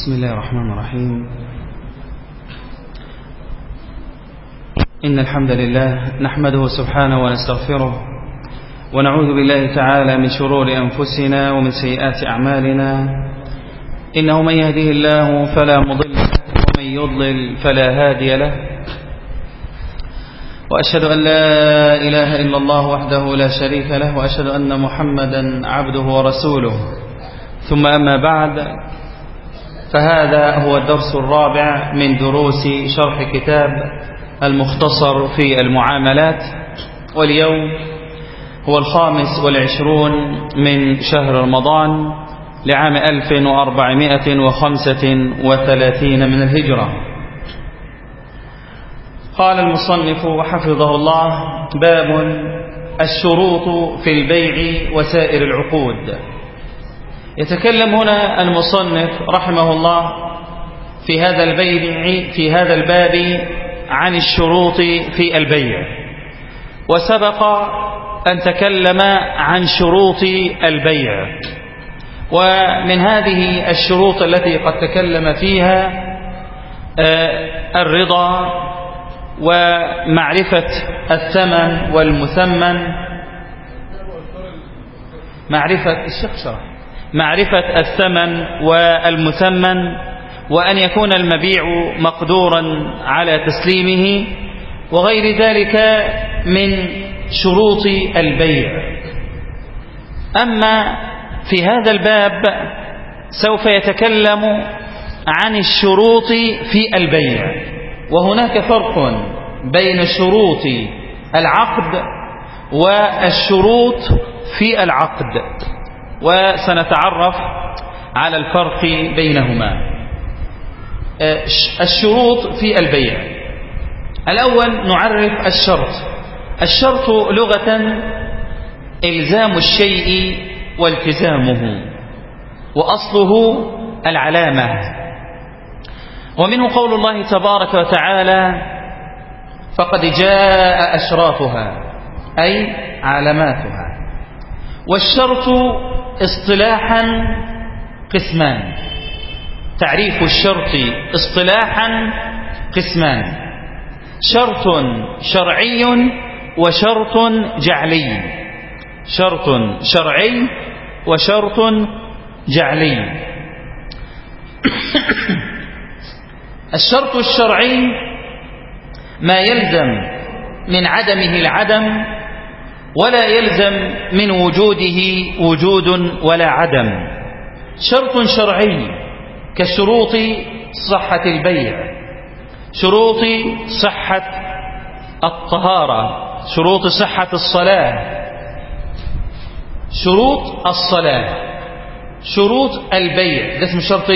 بسم الله الرحمن الرحيم. إن الحمد لله نحمده سبحانه ونستغفره ونعوذ بالله تعالى من شرور أنفسنا ومن سيئات أعمالنا. إنه من يهده الله فلا مضل له ومن يضلل فلا هادي له، وأشهد أن لا إله إلا الله وحده لا شريك له، وأشهد أن محمدا عبده ورسوله. ثم أما بعد، فهذا هو الدرس الرابع من دروس شرح كتاب المختصر في المعاملات، واليوم هو 25 من شهر رمضان لعام 1435 من الهجرة. قال المصنف وحفظه الله: باب الشروط في البيع وسائر العقود. يتكلم هنا المصنف رحمه الله في هذا الباب عن الشروط في البيع، وسبق أن تكلم عن شروط البيع، ومن هذه الشروط التي قد تكلم فيها الرضا ومعرفة الثمن والمثمن، معرفة الثمن والمثمن، وأن يكون المبيع مقدورا على تسليمه، وغير ذلك من شروط البيع. أما في هذا الباب سوف يتكلم عن الشروط في البيع، وهناك فرق بين شروط العقد والشروط في العقد، وسنتعرف على الفرق بينهما. الشروط في البيع: الأول نعرف الشرط. الشرط لغة إلزام الشيء والتزامه، وأصله العلامة، ومنه قول الله تبارك وتعالى: فقد جاء أشراطها، أي علاماتها. والشرط اصطلاحا قسمان. تعريف الشرط اصطلاحا قسمان: شرط شرعي وشرط جعلي. شرط شرعي وشرط جعلي. الشرط الشرعي ما يلزم من عدمه العدم، ولا يلزم من وجوده وجود ولا عدم. شرط شرعي كشروط صحة البيع، شروط صحة الطهارة، شروط صحة الصلاة، شروط الصلاة، شروط البيع. ده اسمه شرط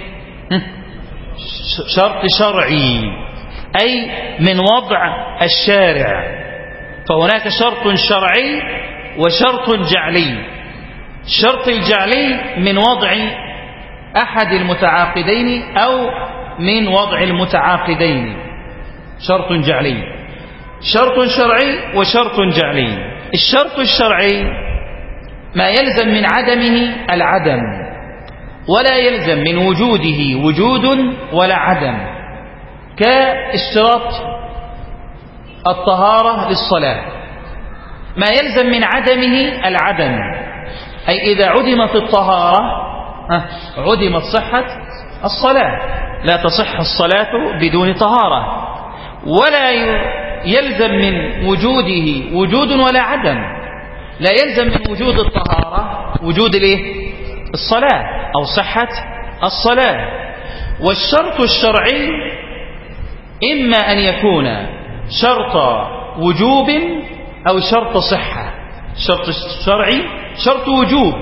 شرط شرعي، أي من وضع الشارع. فهناك شرط شرعي وشرط جعلي. الشرط الجعلي من وضع أحد المتعاقدين أو من وضع المتعاقدين، شرط جعلي. شرط شرعي وشرط جعلي. الشرط الشرعي ما يلزم من عدمه العدم، ولا يلزم من وجوده وجود ولا عدم، كاشتراط الطهارة للصلاة. ما يلزم من عدمه العدم، أي إذا عدمت الطهارة عدمت صحة الصلاة. لا تصح الصلاة بدون طهارة. ولا يلزم من وجوده وجود ولا عدم. لا يلزم من وجود الطهارة وجود الصلاة أو صحة الصلاة. والشرط الشرعي إما أن يكون شرط وجوب أو شرط صحة. الشرط الشرعي شرط وجوب،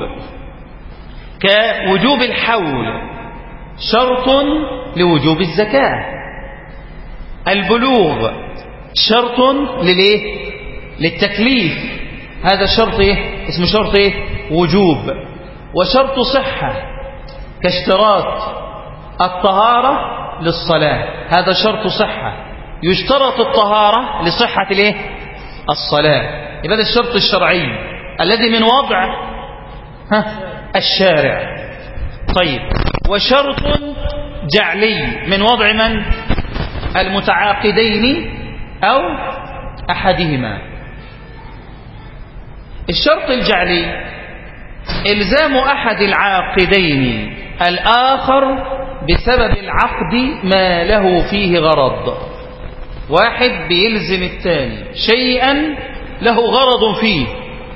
كوجوب الحول، شرط لوجوب الزكاة. البلوغ شرط للتكليف، هذا شرط اسمه شرط وجوب. وشرط صحة كاشتراط الطهارة للصلاة، هذا شرط صحة، يشترط الطهارة لصحة الصلاة. يبقى هذا الشرط الشرعي الذي من وضع الشارع. طيب، وشرط جعلي من وضع من؟ المتعاقدين أو أحدهما. الشرط الجعلي إلزام أحد العاقدين الآخر بسبب العقد ما له فيه غرض. واحد بيلزم الثاني شيئا له غرض فيه.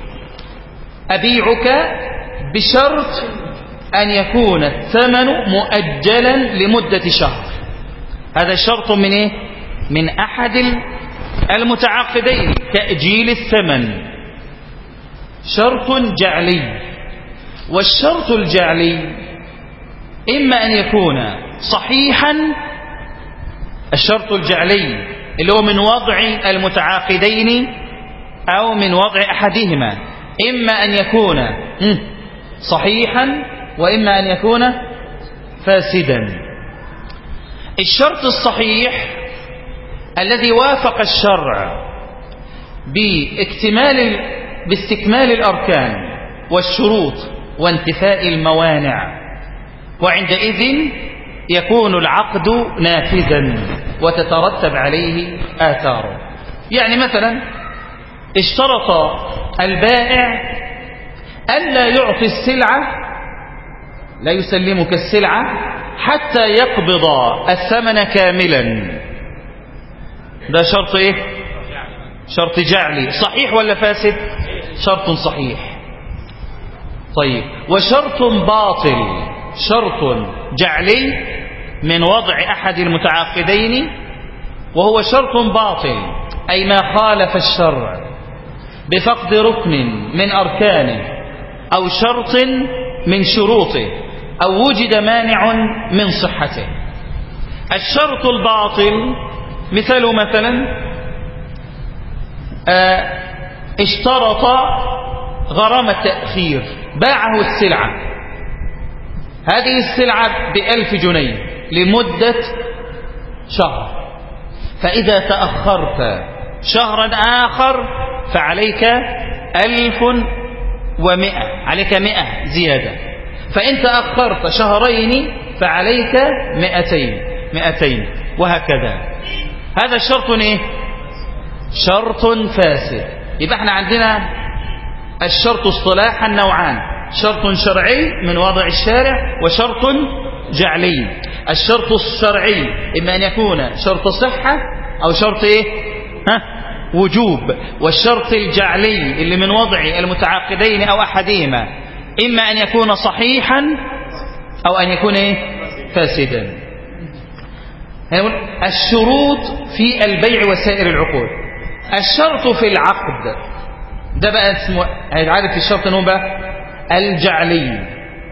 أبيعك بشرط أن يكون الثمن مؤجلا لمدة شهر. هذا شرط من إيه؟ من أحد المتعاقدين، تأجيل الثمن، شرط جعلي. والشرط الجعلي إما أن يكون صحيحا، الشرط الجعلي اللي هو من وضع المتعاقدين أو من وضع أحدهما، إما أن يكون صحيحا وإما أن يكون فاسدا. الشرط الصحيح الذي وافق الشرع باستكمال الأركان والشروط وانتفاء الموانع، وعندئذ يكون العقد نافذا وتترتب عليه آثاره. يعني مثلا اشترط البائع ألا يعطي السلعة، لا يسلمك السلعة حتى يقبض الثمن كاملا. ده شرط ايه؟ شرط جعلي. صحيح ولا فاسد؟ شرط صحيح. طيب، وشرط باطل، شرط جعلي من وضع أحد المتعاقدين وهو شرط باطل، أي ما خالف الشرع بفقد ركن من أركانه أو شرط من شروطه أو وجد مانع من صحته. الشرط الباطل مثاله مثلا اشترط غرامة تأخير، باعه السلعة، هذه السلعة ب1000 جنيه لمدة شهر، فإذا تأخرت شهرا آخر فعليك 1100، عليك 100 زيادة. فإن تأخرت شهرين فعليك 200 وهكذا. هذا الشرط ايه؟ شرط فاسد. يبقى احنا عندنا الشرط اصطلاحا نوعان: شرط شرعي من وضع الشارع وشرط جعلي. الشرط الشرعي إما أن يكون شرط صحة أو شرط إيه؟ وجوب. والشرط الجعلي اللي من وضع المتعاقدين أو أحدهما إما أن يكون صحيحا أو أن يكون إيه؟ فاسدا. الشروط في البيع وسائر العقود. الشرط في العقد ده بقى اسمه، هيتعرف في الشرط انه بقى الجعلي.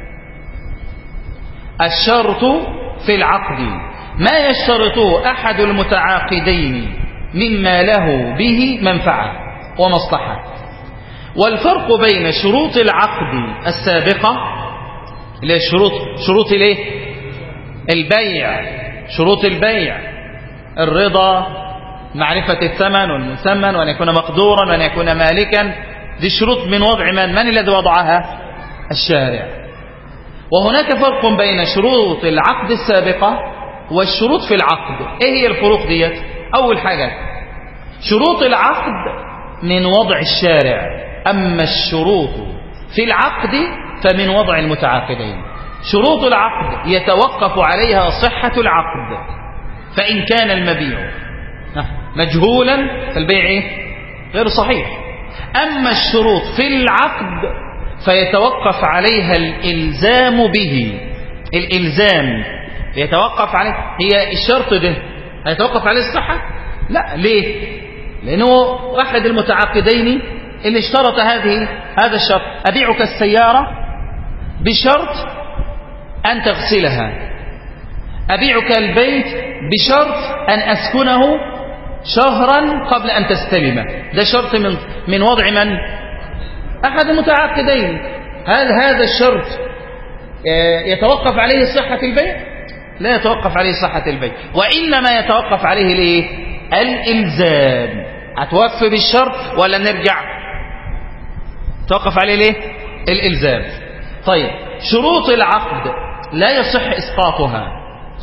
الشرط في العقد ما يشترطه أحد المتعاقدين مما له به منفعة ومصلحة. والفرق بين شروط العقد السابقة اللي هي شروط الايه؟ البيع، شروط البيع: الرضا، معرفة الثمن والمثمن، وأن يكون مقدورا، وأن يكون مالكا. دي شروط من وضع من الذي وضعها؟ الشارع. وهناك فرق بين شروط العقد السابقة والشروط في العقد. ايه هي الفروق ديت؟ أول حاجة، شروط العقد من وضع الشارع، أما الشروط في العقد فمن وضع المتعاقدين. شروط العقد يتوقف عليها صحة العقد، فإن كان المبيع مجهولا فالبيع غير صحيح. أما الشروط في العقد فيتوقف عليها الإلزام به. الإلزام يتوقف عليه، هي الشرط ده هيتوقف عليه الصحة؟ لا. ليه؟ لأنه أحد المتعاقدين اللي اشترط هذا الشرط: أبيعك السيارة بشرط أن تغسلها، أبيعك البيت بشرط أن أسكنه شهرا قبل أن تستلمه. ده شرط من وضع من؟ أحد المتعاقدين. هذا الشرط يتوقف عليه صحة البيع؟ لا يتوقف عليه صحة البيع، وإنما يتوقف عليه ليه؟ الإلزام. هتوفي بالشرط ولا نرجع؟ توقف عليه ليه؟ الإلزام. طيب، شروط العقد لا يصح إسقاطها.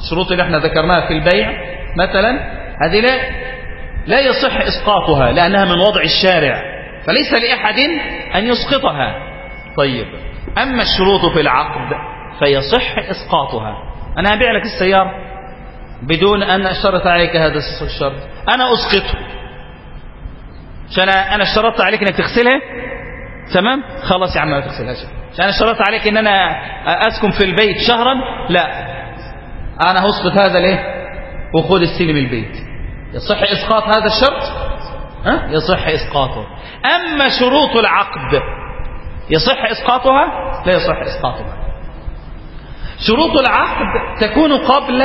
الشروط اللي احنا ذكرناها في البيع مثلا هذه لا يصح إسقاطها لأنها من وضع الشارع، فليس لأحد أن يسقطها. طيب، أما الشروط في العقد فيصح إسقاطها. أنا أبيع لك السيارة بدون أن أشترط عليك هذا الشرط، أنا أسقطه عشان أنا اشترطت عليك أنك تغسلها، تمام، خلاص يا عم ما تغسلهاش. عشان أنا اشترطت عليك أن أنا أسكن في البيت شهرا، لا، أنا هسقط هذا ليه وخذ استلم البيت. يصح إسقاط هذا الشرط؟ يصح إسقاطه. أما شروط العقد يصح إسقاطها؟ لا يصح إسقاطها. شروط العقد تكون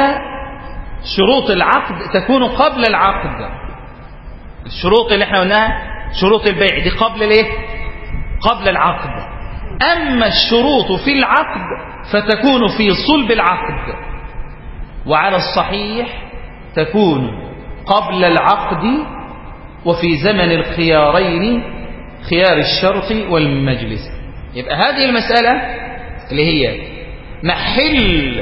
قبل العقد. الشروط اللي احنا قلناها شروط البيع دي قبل العقد. أما الشروط في العقد فتكون في صلب العقد، وعلى الصحيح تكون قبل العقد وفي زمن الخيارين، خيار الشرط والمجلس. يبقى هذه المسألة اللي هي محل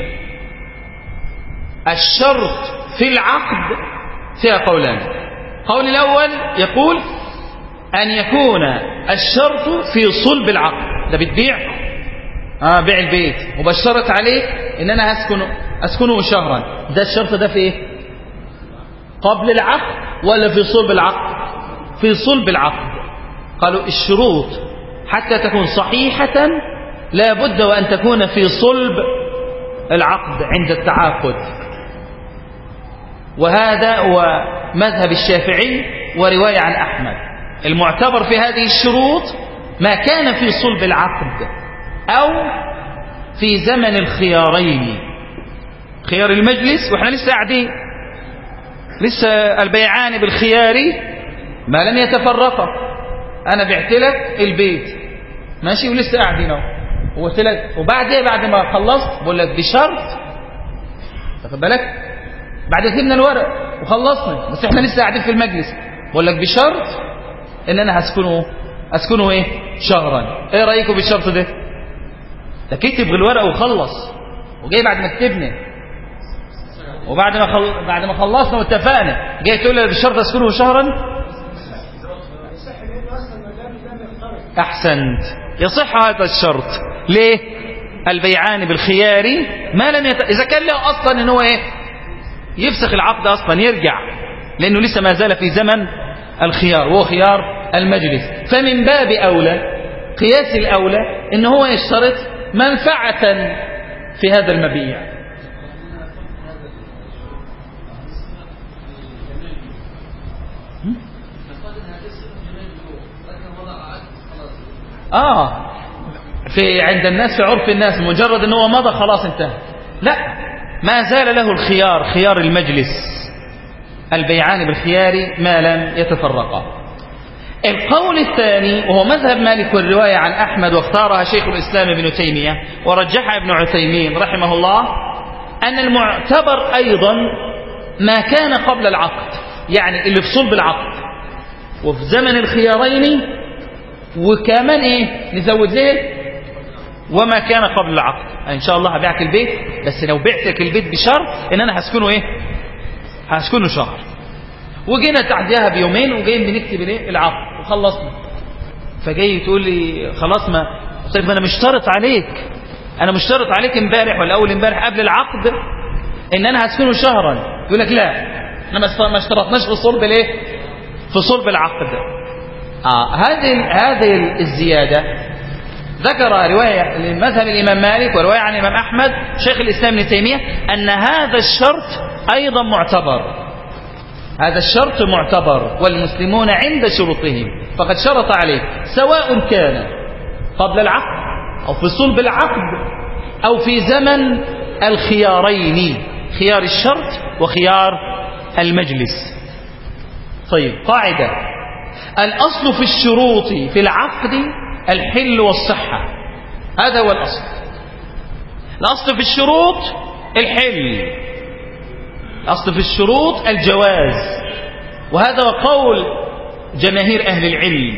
الشرط في العقد فيها قولان. قول الأول يقول أن يكون الشرط في صلب العقد. ده بتبيع بيع البيت وبشرت عليك إن أنا أسكنه شهرا، ده الشرط ده في إيه؟ قبل العقد ولا في صلب العقد؟ في صلب العقد. قالوا الشروط حتى تكون صحيحة لا بد وأن تكون في صلب العقد عند التعاقد. وهذا هو مذهب الشافعي ورواية عن أحمد. المعتبر في هذه الشروط ما كان في صلب العقد أو في زمن الخيارين، خيار المجلس، وإحنا لسه قاعدين لسه البيعان بالخيار ما لم يتفرقا. أنا بعت لك البيت ماشي ولسه قاعدين اهو، وقلت لك بعد ما خلصت بقول لك بشرط، تاخد بالك، بعد كتبنا الورق وخلصنا بس احنا لسه قاعدين في المجلس، بقول لك بشرط ان انا هسكنه ايه شهرا. ايه رايكم بالشرط ده كتب بالورق وخلص، وجاي بعد ما كتبنا وبعد ما خلصنا واتفقنا جاي تقول لي بالشرط اسكنه شهرا. احسنت، يصح هذا الشرط. ليه؟ البيعان بالخيار ما لم اذا كان له اصلا ان هو ايه يفسخ العقد اصلا يرجع، لانه لسه ما زال في زمن الخيار وهو خيار المجلس. فمن باب اولى قياس الاولى ان هو يشترط منفعة في هذا المبيع. في عند الناس في عرف الناس مجرد ان هو مضى خلاص انتهى، لا، ما زال له الخيار، خيار المجلس، البيعان بالخيار ما لم يتفرقا. القول الثاني وهو مذهب مالك والرواية عن أحمد واختارها شيخ الإسلام ابن تيمية ورجحها ابن عثيمين رحمه الله، أن المعتبر أيضا ما كان قبل العقد، يعني اللي في صلب العقد وفي زمن الخيارين، وكمان ايه نزود ليه وما كان قبل العقد. ان شاء الله هبيعك البيت، بس لو بعتك البيت بشرط ان انا هسكنه شهر، وجينا تعديها بيومين وجايين بنكتب الايه العقد وخلصنا، فجاي تقول لي خلاص ما طيب انا مشترط عليك امبارح ولا اول امبارح قبل العقد ان انا هسكنه شهرا. يقول لك لا احنا ما اشترطناش في صلب الايه في صلب العقد. هذه الزيادة ذكر رواية لمذهب الإمام مالك ورواية عن الإمام أحمد شيخ الإسلام ابن تيمية أن هذا الشرط أيضا معتبر. هذا الشرط معتبر والمسلمون عند شروطهم فقد شرط عليه، سواء كان قبل العقد أو في صلب العقد أو في زمن الخيارين، خيار الشرط وخيار المجلس. طيب، قاعدة: الأصل في الشروط في العقد الحل والصحة، هذا هو الأصل. الأصل في الشروط الحل، الأصل في الشروط الجواز، وهذا هو قول جماهير أهل العلم،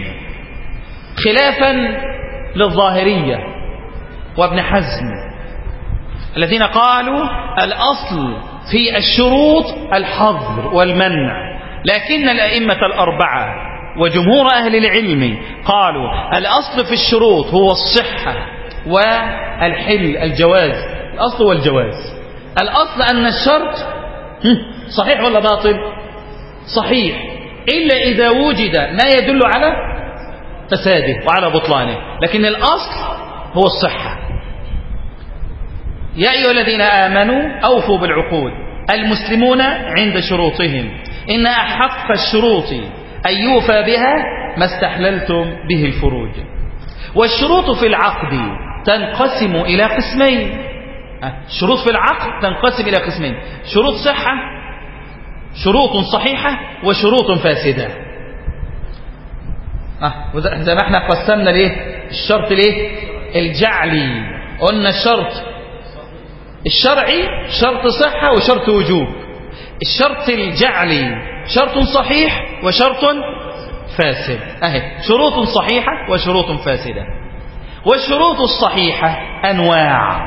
خلافا للظاهرية وابن حزم. الذين قالوا الأصل في الشروط الحظر والمنع، لكن الأئمة الأربعة وجمهور أهل العلم قالوا الأصل في الشروط هو الصحة والحل، الجواز. الأصل والجواز. الأصل أن الشرط صحيح ولا باطل؟ صحيح، إلا إذا وجد ما يدل على فساده وعلى بطلانه، لكن الأصل هو الصحة. يا أيها الذين آمنوا أوفوا بالعقود. المسلمون عند شروطهم، إن أحق الشروط أن يوفى بها ما استحللتم به الفروج. والشروط في العقد تنقسم إلى قسمين. الشروط في العقد تنقسم إلى قسمين: شروط صحة، شروط صحيحة، وشروط فاسدة. زي ما احنا قسمنا ليه الشرط ليه الجعلي، قلنا الشرط الشرعي شرط صحة وشرط وجوب. الشرط الجعلي شرط صحيح وشرط فاسد. شروط صحيحة وشروط فاسدة. والشروط الصحيحة أنواع.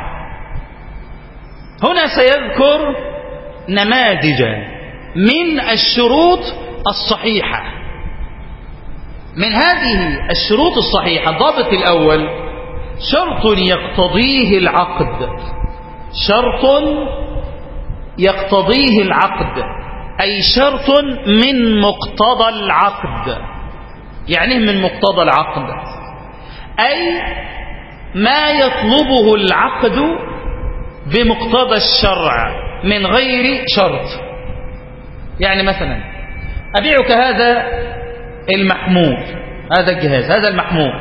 هنا سيذكر نماذج من الشروط الصحيحة. من هذه الشروط الصحيحة الضابط الأول: شرط يقتضيه العقد. شرط يقتضيه العقد، أي شرط من مقتضى العقد. يعني من مقتضى العقد أي ما يطلبه العقد بمقتضى الشرع من غير شرط. يعني مثلا أبيعك هذا المحمول، هذا الجهاز، هذا المحمول،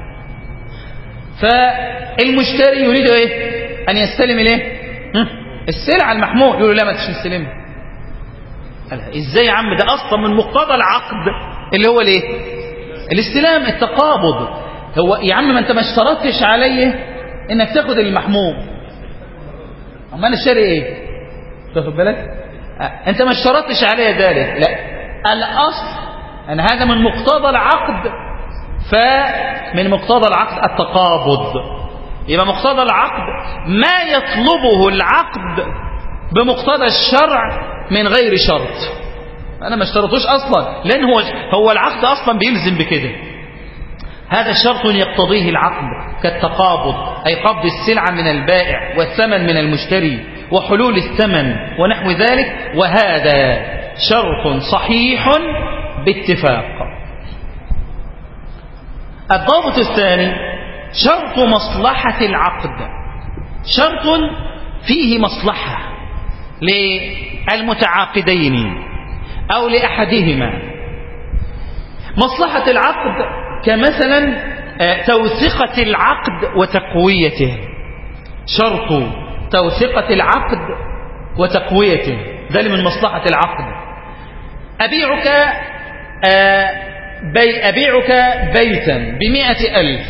فالمشتري يريد ايه؟ أن يستلم الايه؟ السلعة المحمول. يقول له لا ما تستلم. ازاي يا عم؟ ده اصلا من مقتضى العقد اللي هو الايه؟ الاستلام، التقابض. هو يا عم ما انت ما اشترطتش عليه انك تاخد المحمول، اما انا اشتري ايه؟ تاخد بالك؟ انت ما اشترطتش عليه ذلك. لا، الاصل ان هذا من مقتضى العقد، فمن مقتضى العقد التقابض. يبقى مقتضى العقد ما يطلبه العقد بمقتضى الشرع من غير شرط. أنا ما اشترطوش أصلا، لأن هو العقد أصلا بيلزم بكده. هذا شرط يقتضيه العقد كالتقابض، أي قبض السلعة من البائع والثمن من المشتري وحلول الثمن ونحو ذلك، وهذا شرط صحيح باتفاق. الضابط الثاني: شرط مصلحة العقد. شرط فيه مصلحة للمتعاقدين أو لأحدهما. مصلحة العقد كمثلا توثيقة العقد وتقويته. شرط توثيقة العقد وتقويته ده من مصلحة العقد. أبيعك بيتا ب100,000،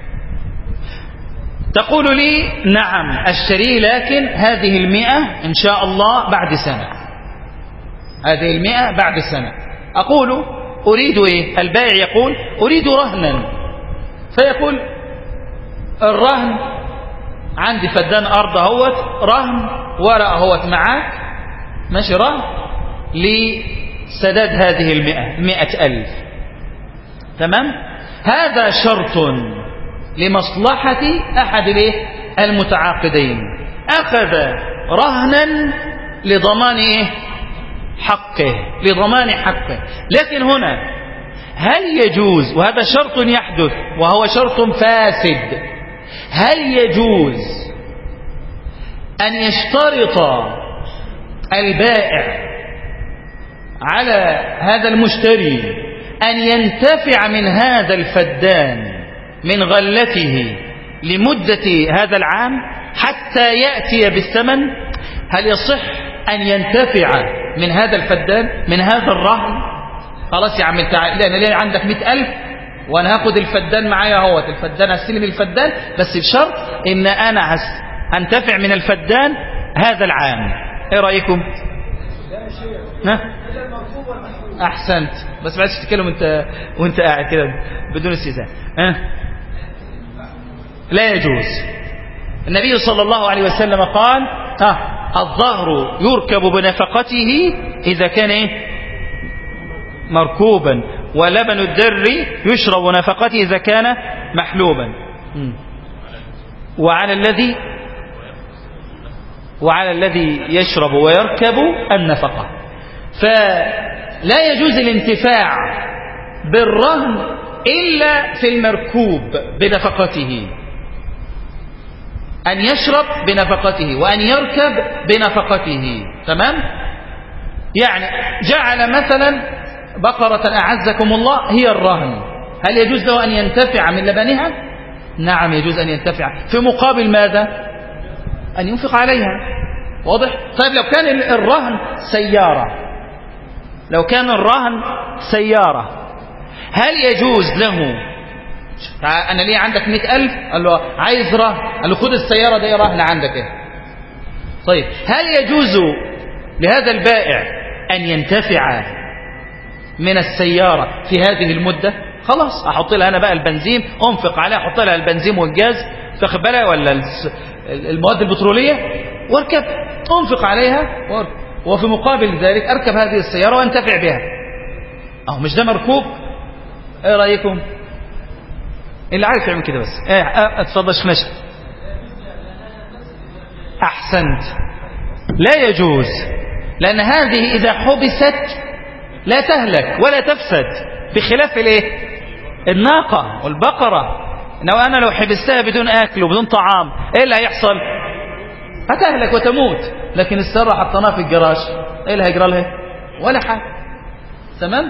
تقول لي نعم أشتري، لكن هذه 100 إن شاء الله بعد سنة. هذه 100 بعد سنة. أقول أريد إيه؟ البائع يقول أريد رهنا، فيقول الرهن عندي فدان أرض اهوت، رهن ورقة اهوت معاك، ماشي، رهن لسداد هذه 100,000. تمام؟ هذا شرط لمصلحة أحد المتعاقدين. أخذ رهنا لضمان حقه، لضمان حقه. لكن هنا هل يجوز، وهذا شرط يحدث وهو شرط فاسد، هل يجوز أن يشترط البائع على هذا المشتري أن ينتفع من هذا الفدان من غلته لمدة هذا العام حتى يأتي بالثمن؟ هل يصح أن ينتفع من هذا الفدان، من هذا الرهن؟ خلاص يا عم انت انا ليه عندك 100,000 وانا هاخد الفدان معايا اهوت، الفدان هستلم الفدان بس بشرط ان انا هنتفع من الفدان هذا العام. ايه رايكم؟ احسنت، بس بعد تتكلم وانت قاعد كده بدون استئذان. لا يجوز. النبي صلى الله عليه وسلم قال الظهر يركب بنفقته إذا كان مركوبا، ولبن الدر يشرب نفقته إذا كان محلوبا، وعلى الذي يشرب ويركب النفقة. فلا يجوز الانتفاع بالرهن إلا في المركوب بنفقته، أن يشرب بنفقته وأن يركب بنفقته. تمام؟ يعني جعل مثلا بقرة أعزكم الله هي الرهن، هل يجوز له أن ينتفع من لبنها؟ نعم يجوز أن ينتفع، في مقابل ماذا؟ أن ينفق عليها. واضح؟ طيب لو كان الرهن سيارة، هل يجوز له أنا ليه عندك 100,000 قال له عايز رهن، قال له خد السيارة دي رهن عندك طيب هل يجوز لهذا البائع أن ينتفع من السيارة في هذه المدة؟ خلاص أحط لها أنا بقى البنزين، أنفق عليها، أحط لها البنزين والجاز تاخد بالها ولا المواد البترولية واركب، أنفق عليها وفي مقابل ذلك أركب هذه السيارة وأنتفع بها. مش ده مركوب؟ ايه رأيكم؟ اللي عارف يعمل كده بس. اتفضل ماشي. أحسنت. لا يجوز، لأن هذه إذا حبست لا تهلك ولا تفسد، بخلاف الناقة والبقرة. لو حبستها بدون أكل وبدون طعام إيه اللي هيحصل؟ هتهلك وتموت. لكن السيارة حطناها في الجراج، إيه اللي هيجرى لها؟ ولا حاجة. تمام؟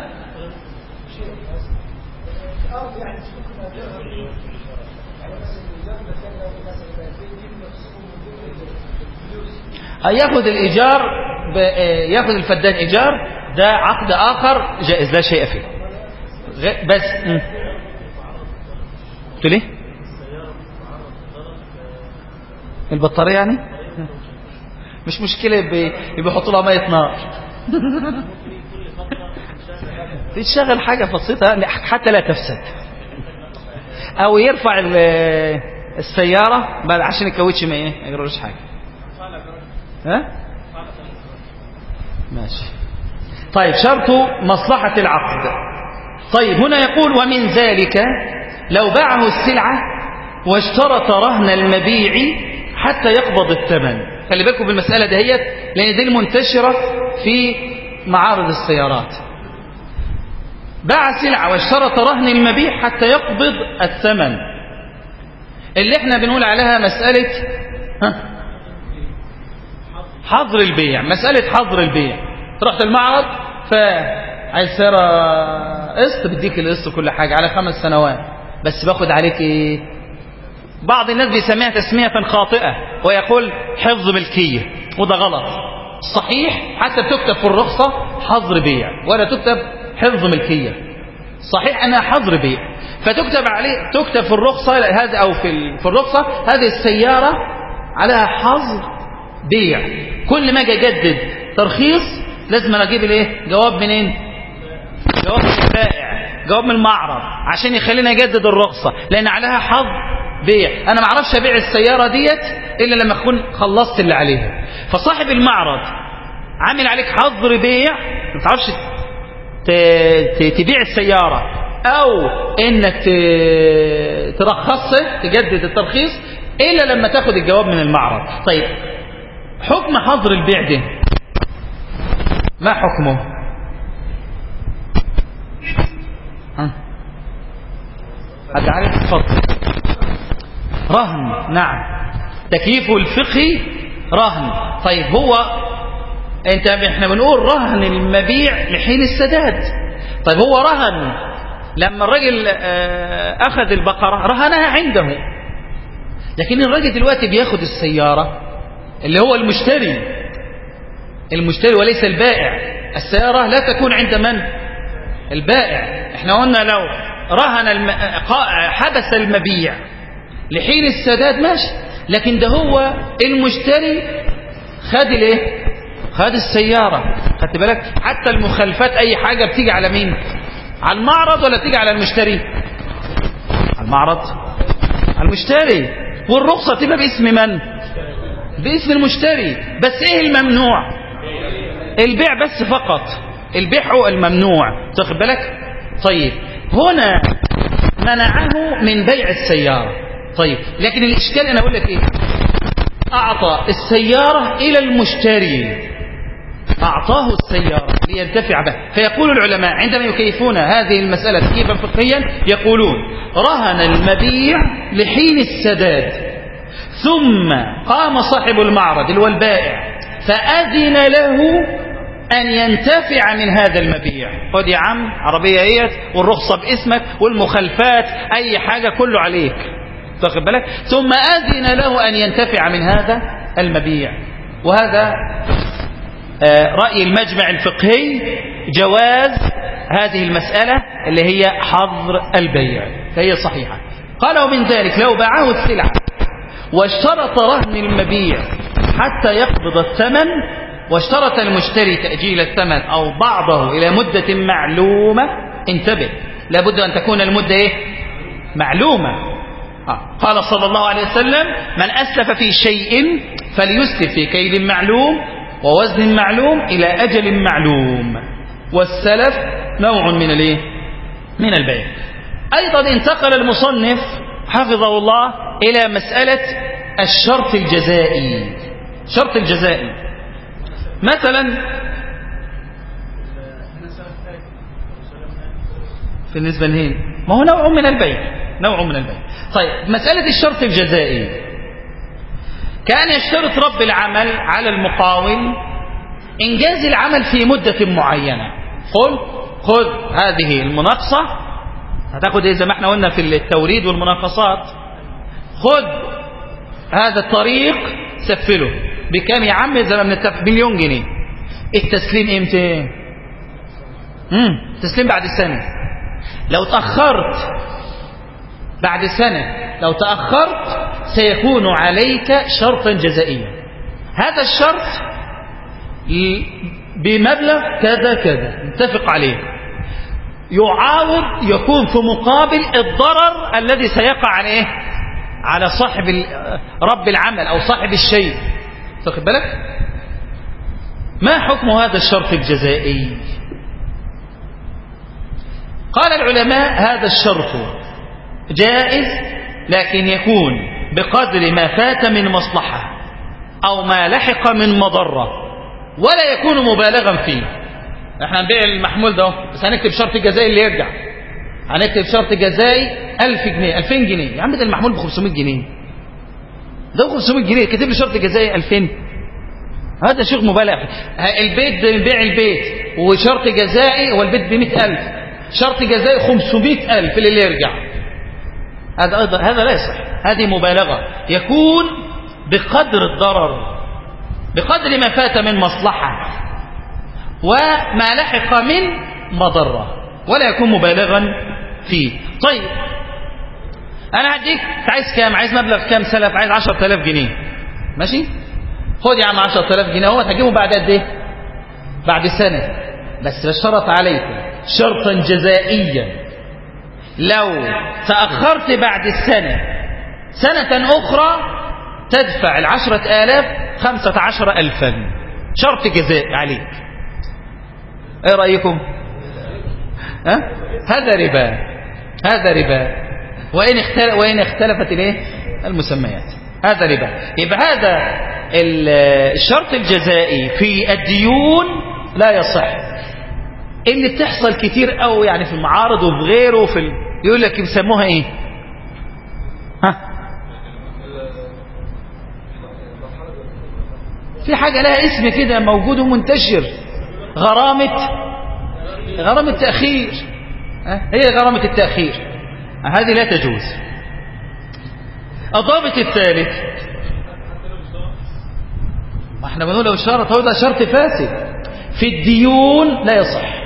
ياخذ الإيجار، ياخذ الفدان إيجار، ده عقد آخر جائز لا شيء فيه. بس قلت ليه؟ البطارية يعني مش مشكلة، بيحطوا لها مية نار تشغل حاجة بسيطة حتى لا تفسد، أو يرفع السيارة عشان الكاوتش ما يجرلوش حاجة. ماشي. طيب شرط مصلحة العقد. طيب هنا يقول ومن ذلك لو باعه السلعة واشترط رهن المبيع حتى يقبض الثمن. خلي بالكم بالمسألة دهيت، لأن دي المنتشرة في معارض السيارات. باع سلعة واشترط رهن المبيع حتى يقبض الثمن، اللي احنا بنقول عليها مسألة حظر البيع. مسألة حظر البيع، رحت المعرض فعايز سيارة قسط، بديك القسط كل حاجة على 5 سنوات، بس باخد عليك بعض الناس بيسميها تسمية خاطئة ويقول حفظ ملكية، وده غلط. صحيح حتى بتكتب في الرخصة حظر بيع ولا تكتب حفظ ملكية. صحيح أنها حظر بيع، فتكتب عليه، تكتب في الرخصة هذا أو في الرخصة هذه السيارة عليها حظر بيع. كل ما اجي اجدد ترخيص لازم اجيب جواب منين؟ جواب من البائع، جواب من المعرض، عشان يخليني اجدد الرخصة، لان عليها حظ بيع. انا ما اعرفش ابيع السيارة ديت الا لما اكون خلصت اللي عليها. فصاحب المعرض عامل عليك حظر بيع، ما تعرفش تبيع السيارة او انك ترخصه تجدد الترخيص الا لما تاخد الجواب من المعرض. طيب حكم حظر البيع ده ما حكمه؟ حد عارف؟ اتفضل. رهن. نعم، تكييفه الفقهي رهن. طيب احنا بنقول رهن المبيع لحين السداد. طيب هو رهن لما الراجل اخذ البقرة رهنها عنده، لكن الراجل دلوقتي بياخد السيارة اللي هو المشتري وليس البائع. السيارة لا تكون عند من؟ البائع. احنا قلنا لو رهن حبس المبيع لحين السداد ماشي، لكن ده هو المشتري خد السيارة. خدت بالك؟ حتى المخالفات اي حاجة بتيجي على مين؟ على المعرض ولا بتيجي على المشتري؟ على المعرض، على المشتري. والرخصة تبقى باسم من؟ باسم المشتري. بس ايه الممنوع؟ البيع بس فقط، البيع هو الممنوع، تاخد بالك؟ طيب هنا منعه من بيع السيارة. طيب لكن الإشكال أنا أقول لك إيه؟ أعطى السيارة إلى المشتري، أعطاه السيارة لينتفع بها. فيقول العلماء عندما يكيفون هذه المسألة تكييفا فقهيا يقولون رهن المبيع لحين السداد، ثم قام صاحب المعرض اللي هو البائع فأذن له أن ينتفع من هذا المبيع. خد يا عم عربية ايت والرخصة باسمك والمخالفات أي حاجة كله عليك، تاخد بالك؟ ثم أذن له أن ينتفع من هذا المبيع. وهذا رأي المجمع الفقهي جواز هذه المسألة اللي هي حظر البيع، فهي صحيحة. قال ومن ذلك لو باعه السلعة واشترط رهن المبيع حتى يقبض الثمن، واشترط المشتري تأجيل الثمن أو بعضه إلى مدة معلومة. انتبه، لابد أن تكون المدة إيه؟ معلومة. قال صلى الله عليه وسلم من أسلف في شيء فليسلف في كيل معلوم ووزن معلوم إلى أجل معلوم. والسلف نوع من الايه؟ من البيع. أيضا انتقل المصنف حفظه الله إلى مسألة الشرط الجزائي. شرط الجزائي مثلا بالنسبة لهين ما هو نوع من البيع، نوع من البيع. طيب مسألة الشرط الجزائي، كان يشترط رب العمل على المقاول إنجاز العمل في مدة معينة. خذ هذه المناقصة، هتاخد إيه زي ما احنا قلنا في التوريد والمناقصات، خذ هذا الطريق سفله بكام يا عم؟ زي ما بنتفق مليون جنيه. التسليم امتى؟ التسليم بعد سنة. لو تأخرت بعد سنة، لو تأخرت سيكون عليك شرطا جزائيا. هذا الشرط بمبلغ كذا كذا نتفق عليه، يعاوض يكون في مقابل الضرر الذي سيقع عليه على صاحب رب العمل أو صاحب الشيء، تاخد بالك؟ ما حكم هذا الشرط الجزائي؟ قال العلماء هذا الشرط جائز، لكن يكون بقدر ما فات من مصلحة أو ما لحق من مضرة، ولا يكون مبالغا فيه. احنا هنبيع المحمول ده بس هنكتب شرط جزائي اللي يرجع، هنكتب شرط جزائي 1000 جنيه 2000 جنيه. يا عم ده المحمول ب 500 جنيه، ده 500 جنيه كتب لي شرط جزائي 2000، هذا شغل مبالغ. البيت بنبيع البيت وشرط جزائي والبيت ب 100000، شرط جزائي 500,000 اللي يرجع. هذا لا يصح، هذه مبالغة. يكون بقدر الضرر، بقدر ما فات من مصلحة وما لحق من مضرة، ولا يكون مبالغا فيه. طيب أنا هديك، عايز كام؟ عايز مبلغ كام سلف؟ عايز 10,000 جنيه. ماشي، خد يا عم 10,000 جنيه اهو، هتجيبه بعد قد ايه؟ بعد سنة. بس بشترط عليكم شرطا جزائيا، لو تأخرت بعد السنة سنة أخرى تدفع 10,000 15,000 شرط جزائي عليك. ايه رأيكم؟ هذا ربا، هذا ربا، وإن اختلفت الايه؟ المسميات، هذا ربا. يبقى هذا الشرط الجزائي في الديون لا يصح. اللي بتحصل كتير قوي يعني في المعارض وفي غيره، يقول لك بيسموها ايه؟ في حاجة لها اسم كده موجود ومنتشر، غرامة تأخير. هي غرامة التأخير، هذه لا تجوز. الضابط الثالث، ما احنا بنقول لو اشترط هو ده شرط فاسد في الديون لا يصح.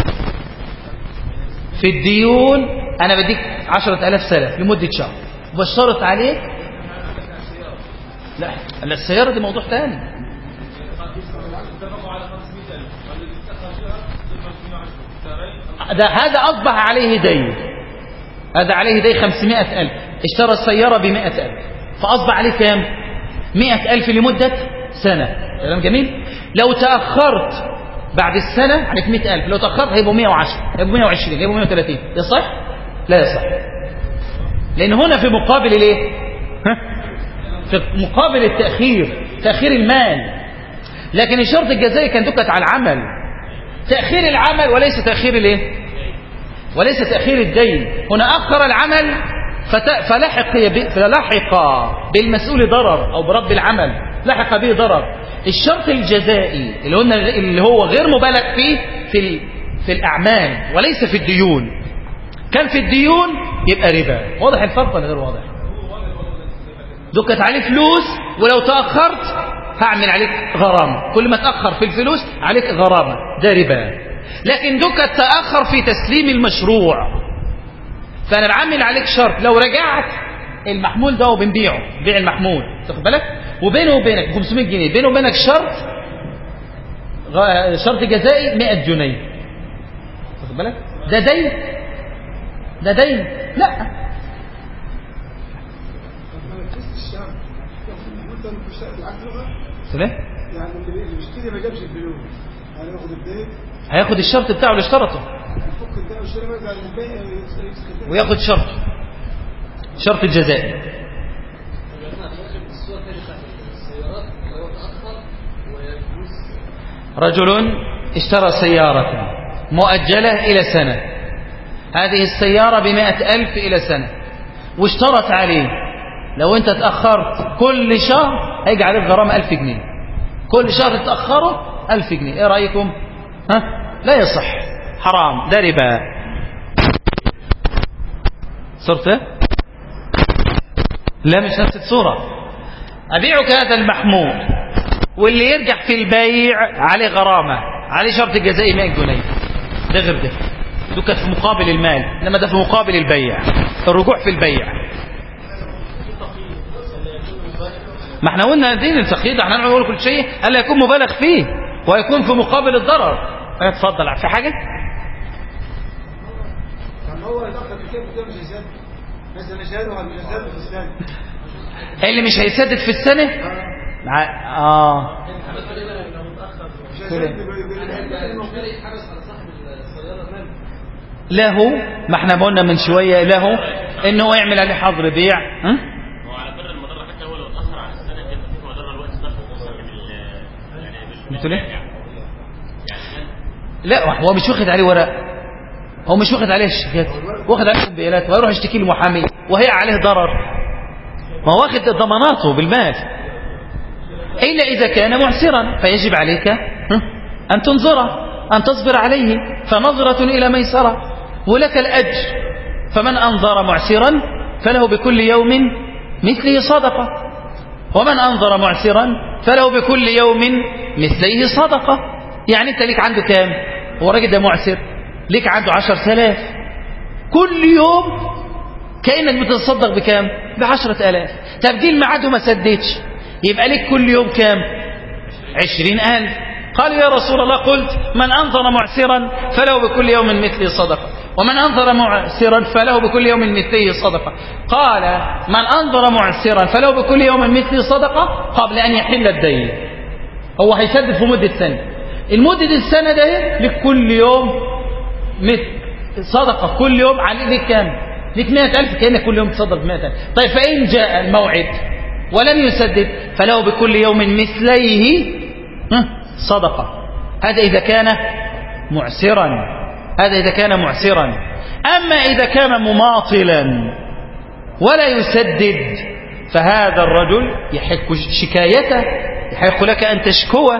في الديون انا بديك 10,000 سلف لمدة شهر وبشترط عليك، لا السيارة دي موضوع ثاني. هذا أصبح عليه دين، هذا عليه دين 500,000، اشترى السيارة ب100,000 فأصبح عليه كام؟ 100,000 لمدة سنة. كلام جميل. لو تأخرت بعد السنة عليك 100,000، لو تأخرت هيبقوا 110، هيبقوا 120، هيبقوا 130. يصح؟ لا يصح، لأن هنا في مقابل الايه؟ في مقابل التأخير، تأخير المال. لكن الشرط الجزائي كان دكت على العمل، تأخير العمل وليس تأخير الايه؟ وليس تأخير الدين. هنا أخر العمل فلحق بالمسؤول ضرر، أو برب العمل لحق به ضرر. الشرط الجزائي اللي هو غير مبالغ فيه في الأعمال وليس في الديون. كان في الديون يبقى ربا. واضح الفرق ولا غير واضح؟ دكت عليه فلوس، ولو تأخرت هعمل عليك غرامة، كل ما تأخر في الفلوس عليك غرامة، ده ربا. لكن دكت تأخر في تسليم المشروع، فأنا بعمل عليك شرط، لو رجعت المحمول ده وبنبيعه، بيع المحمول، تاخد بالك، وبينه وبينك 500 جنيه، بينه وبينك شرط جزائي 100 جنيه، تاخد بالك، ده دين، ده دين، لا. سلام. يعني اللي بيشتري ما جابش الفلوس، يعني ياخد الدين، هياخد الشرط بتاعه اللي اشترطه، وياخد شرط الجزاء. رجل اشترى سيارة مؤجلة إلى سنة، هذه السيارة ب100,000 إلى سنة، واشترط عليه لو انت تأخرت كل شهر هيجي عليك غرامة 1000 جنيه، كل شهر تأخره 1000 جنيه. ايه رأيكم؟ لا يصح، حرام، ده ربا. صرت لا مش نفس الصورة. أبيعك هذا المحمول، واللي يرجع في البيع عليه غرامة، عليه شرط جزائي 100 جنيه، ده غير ده. ده كانت في مقابل المال، انما ده في مقابل البيع، الرجوع في البيع. ما احنا قلنا دين التقييد، احنا نقول كل شيء الا يكون مبالغ فيه ويكون في مقابل الضرر. اتفضل. في حاجه؟ هو يدخل في كيف مش هيسدد، بس مش هيسدد في السنه، اللي مش هيسدد في السنه له، ما احنا قلنا من شويه له انه هو يعمل عليه حظر بيع. قلت ليه؟ لا، هو مش واخد عليه ورق، هو مش واخد عليه الشيكات، واخد عليه بيانات، ويروح يشتكي المحامي وهي عليه ضرر، ما هو واخد ضماناته بالمال. إلا إذا كان معسرا فيجب عليك أن تنظره، أن تصبر عليه، فنظرة إلى ميسرة ولك الأجر. فمن أنظر معسرا فله بكل يوم مثله صدقة، ومن أنظر معسرا فله بكل يوم مثليه صدقة. يعني أنت ليك عنده كام؟ هو الراجل ده معسر، ليك عنده 10,000، كل يوم كأنك بتتصدق بكام؟ ب10,000. تبديل ميعاده ما سددش، يبقى ليك كل يوم كام؟ 20,000. قالوا يا رسول الله، قلت من أنظر معسرا فله بكل يوم مثله صدقة، ومن أنظر معسرا فله بكل يوم مثله صدقة. قال من أنظر معسرا فله بكل يوم مثله صدقة قبل أن يحل الدين. هو هيسدد في مدة سنة، المدة السنة ده لك كل يوم صدقة، كل يوم عليه لك كام؟ لك 100,000، كأنك كل يوم تصدق ب100,000. طيب فإن جاء الموعد ولم يسدد فله بكل يوم مثليه صدقة. هذا إذا كان معسرا، هذا إذا كان معسرا. أما إذا كان مماطلا ولا يسدد فهذا الرجل يحق شكايته، يحق لك أن تشكوه،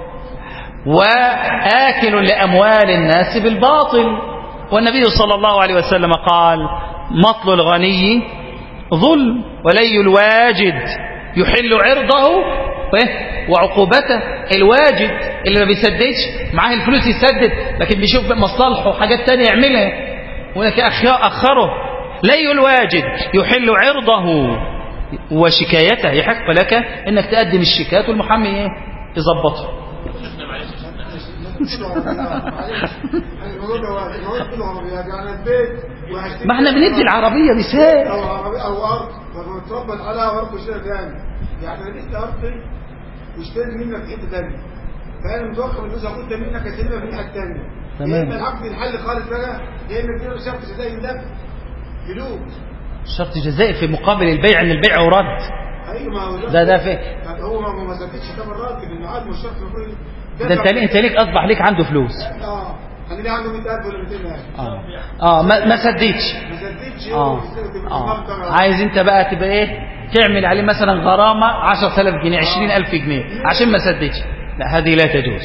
وآكل لأموال الناس بالباطل. والنبي صلى الله عليه وسلم قال مطل الغني ظلم، ولي الواجد يحل عرضه وعقوبته. الواجد اللي ما بيسددش، معاه الفلوس يسدد لكن بيشوف مصالحه وحاجات تانية يعملها ولكن أخره. لي الواجد يحل عرضه وشكايته، يحق لك انك تقدم الشكايات والمحامي يظبطه. يعني البيت ما احنا بندي العربية مثال. او ارض متربط على ارض شيء ثاني، يعني انا اديت ارضي واشتريت منك في حته ثانيه، فانا متوقف الفلوس هاخدها منك اسلمها في الناحيه الثانيه. تمام. يا اما العقد الحل خالص بقى، يا اما تديله شرط جزائي ده فلوس. شرط جزائي في مقابل البيع ان البيع يرد. ايوه ما هو ده في هو ما سددش ثمن راتب الميعاد، مش شرط يكون ده. انت ليك اصبح ليك عنده فلوس. انا ليه عنده 100,000 ولا 200,000. ما سددش. عايز انت بقى تبقى ايه، تعمل عليه مثلا غرامه 10,000 جنيه 20,000 جنيه عشان ما سددش. لا هذه لا تجوز.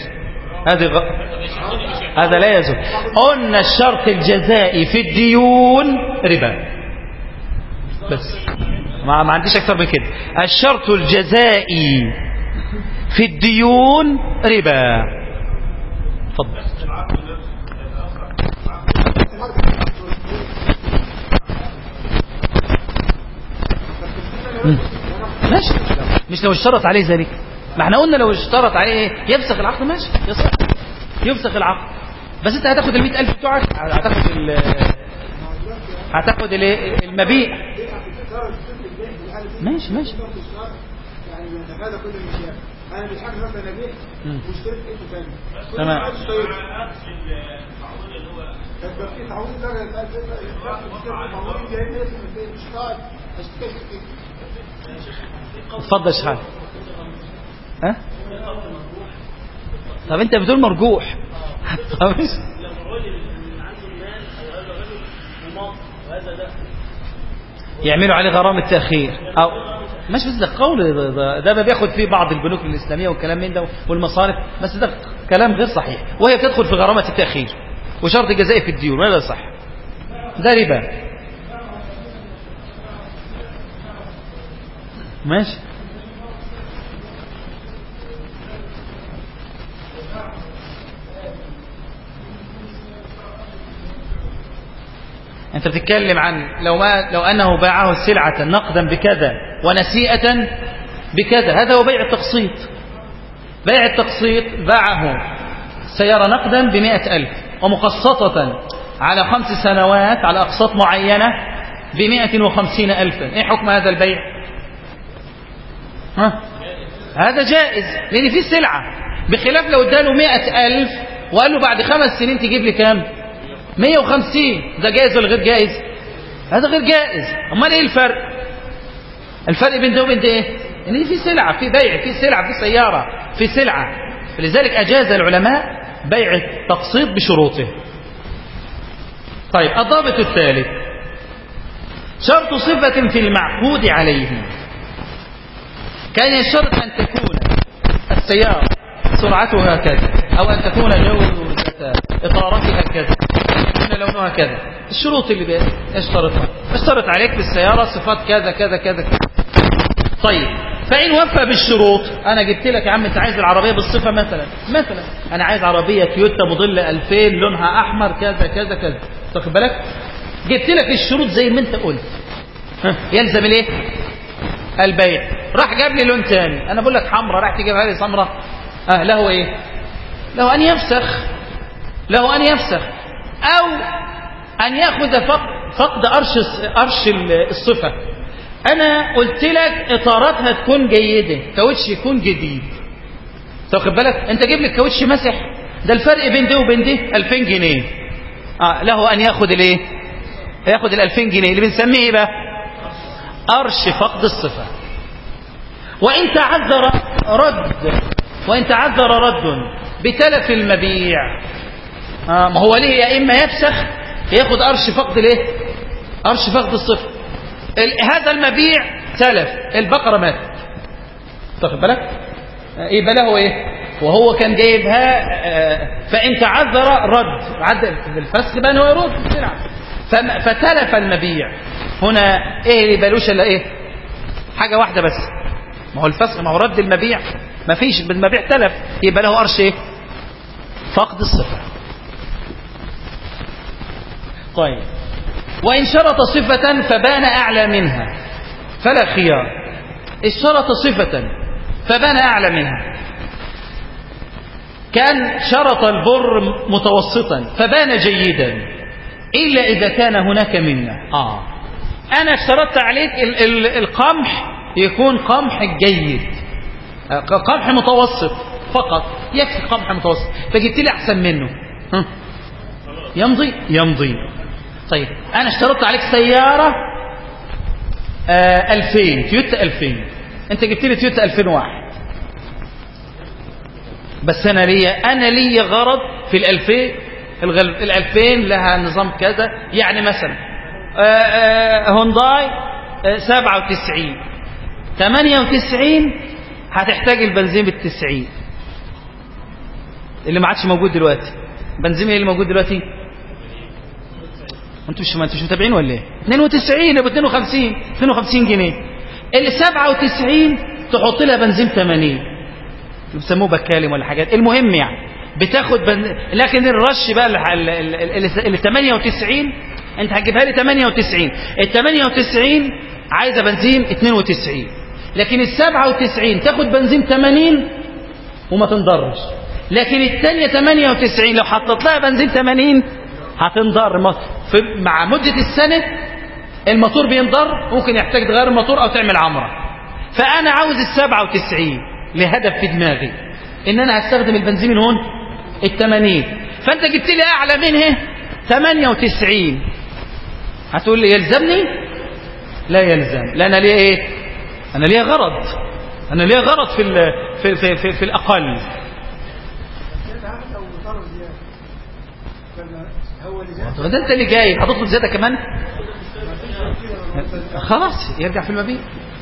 هذا لا يجوز. قلنا الشرط الجزائي في الديون ربا بس، ما عنديش اكثر من كده. الشرط الجزائي في الديون ربا. تفضل. ماشي، مش لو اشترط عليه ذلك. ما احنا قلنا لو اشترط عليه ايه يفسخ العقد، ماشي يفسخ العقد. بس انت هتاخد ال 100,000 بتوعك، هتاخد المبيع. ماشي يعني نتفادى كل المشاكل. انا مش حاجه مثلا ابيع واشتريت حته ثانيه. تمام. في تعويض ده اتفضل شحال. ها طب انت بتقول مرجوح. طب يعملوا عليه غرامة تأخير او مش بس ده قول ده بياخد فيه بعض البنوك الإسلامية والكلام من ده والمصارف، بس ده كلام غير صحيح، وهي بتدخل في غرامة التأخير وشرط جزائي في الديون، ولا صح؟ ده ربا. ماشي. انت بتتكلم عن لو انه باعه سلعة نقدا بكذا ونسيئة بكذا، هذا هو بيع التقسيط. بيع التقسيط باعه سيارة نقدا ب100,000 ومقسطة على 5 سنوات على أقساط معينة ب150,000. ايه حكم هذا البيع؟ هذا جائز لأن فيه سلعة، بخلاف لو اداله 100,000 وقال له بعد 5 سنين تجيب لي كام؟ 150. ده جائز ولا غير جائز؟ هذا غير جائز. امال ايه الفرق بين ده وبين ده ايه؟ ان في سلعة، في بيع، في سلعة، في سيارة، في سلعة. فلذلك اجاز العلماء بيع التقسيط بشروطه. طيب الضابط الثالث شرط صفة في المعقود عليه. كان يشترط أن تكون السيارة سرعتها كذا، أو أن تكون جودة إطارتها كذا، أو أن يكون لونها كذا. الشروط اللي اشترط عليك في السيارة صفات كذا كذا كذا كذا. طيب فإن وفى بالشروط، أنا جبت لك يا عم أنت عايز العربية بالصفة مثلا أنا عايز عربية تويوتا موديل 2000 لونها أحمر كذا كذا كذا، واخد بالك؟ جبت لك الشروط زي ما أنت قلت، يلزم الايه؟ البيع. راح جاب لي لون ثاني، انا بقول لك حمراء، راح تجيبها لي سمراء، له ايه؟ له ان يفسخ او ان ياخذ فقد ارش الصفه. انا قلت لك اطاراتها تكون جيده، كاوتش يكون جديد، تاخد بالك؟ انت جيب لي الكاوتش مسح، ده الفرق بين ده وبين ده 2000 جنيه. له ان ياخذ الايه؟ ياخذ ال 2000 جنيه اللي بنسميه ايه بقى؟ أرش فقد الصفة. وإن تعذر رد بتلف المبيع، ما هو ليه يا إما يفسخ ياخد أرش فقد الايه؟ أرش فقد الصفة. هذا المبيع تلف، البقرة ماتت، تاخد بالك؟ يبقى له ايه؟ وهو كان جايبها، فإن تعذر رد، عدل بالفسخ بقى هو يرد السلعة، فتلف المبيع. هنا ايه اللي بلوش الا ايه؟ حاجه واحده بس، ما هو الفسخ، ما هو رد المبيع، ما فيش بالمبيع تلف، يبقى له قرش ايه؟ فقد الصفه. طيب وان شرط صفه فبان اعلى منها فلا خيار. اشترط صفه فبان اعلى منها، كان شرط البر متوسطا فبان جيدا، إلا إذا كان هناك منة. أنا اشترطت عليك القمح يكون قمح جيد، قمح متوسط فقط، يكفي قمح متوسط، فجبت لي أحسن منه، يمضي. طيب أنا اشترطت عليك سيارة 2000 تويوتا 2000، أنت جبت لي تويوتا 2001، بس أنا ليا غرض في 2000 لها نظام كذا، يعني مثلا هونداي 97 98 هتحتاج البنزين بال90 اللي ما عادش موجود دلوقتي. بنزين ايه اللي موجود دلوقتي؟ انتوا مش متابعين ولا ايه؟ 92 ابو 52 جنيه. اللي 97 تحط لها بنزين 80 بيسموه بكالم ولا حاجات. المهم يعني بتاخد لكن الرش بقى اللي 98 انت هتجيبها لي 98، ال 98 عايزه بنزين 92، لكن ال 97 تاخد بنزين 80 وما تنضرش، لكن الثانيه 98 لو حطيت لها بنزين 80 هتنضر. مع مده السنه الموتور بينضر، ممكن يحتاج تغير الموتور او تعمل عمره. فانا عاوز ال 97 لهدف في دماغي ان انا هستخدم البنزين هون ال 80، فانت جبت لي اعلى منه 98، هتقول لي يلزمني؟ لا يلزم، لأن ليه ايه؟ انا ليه غرض، في الاقل. ده انت اللي جاي هتطلب زياده كمان، خلاص يرجع في المبيع.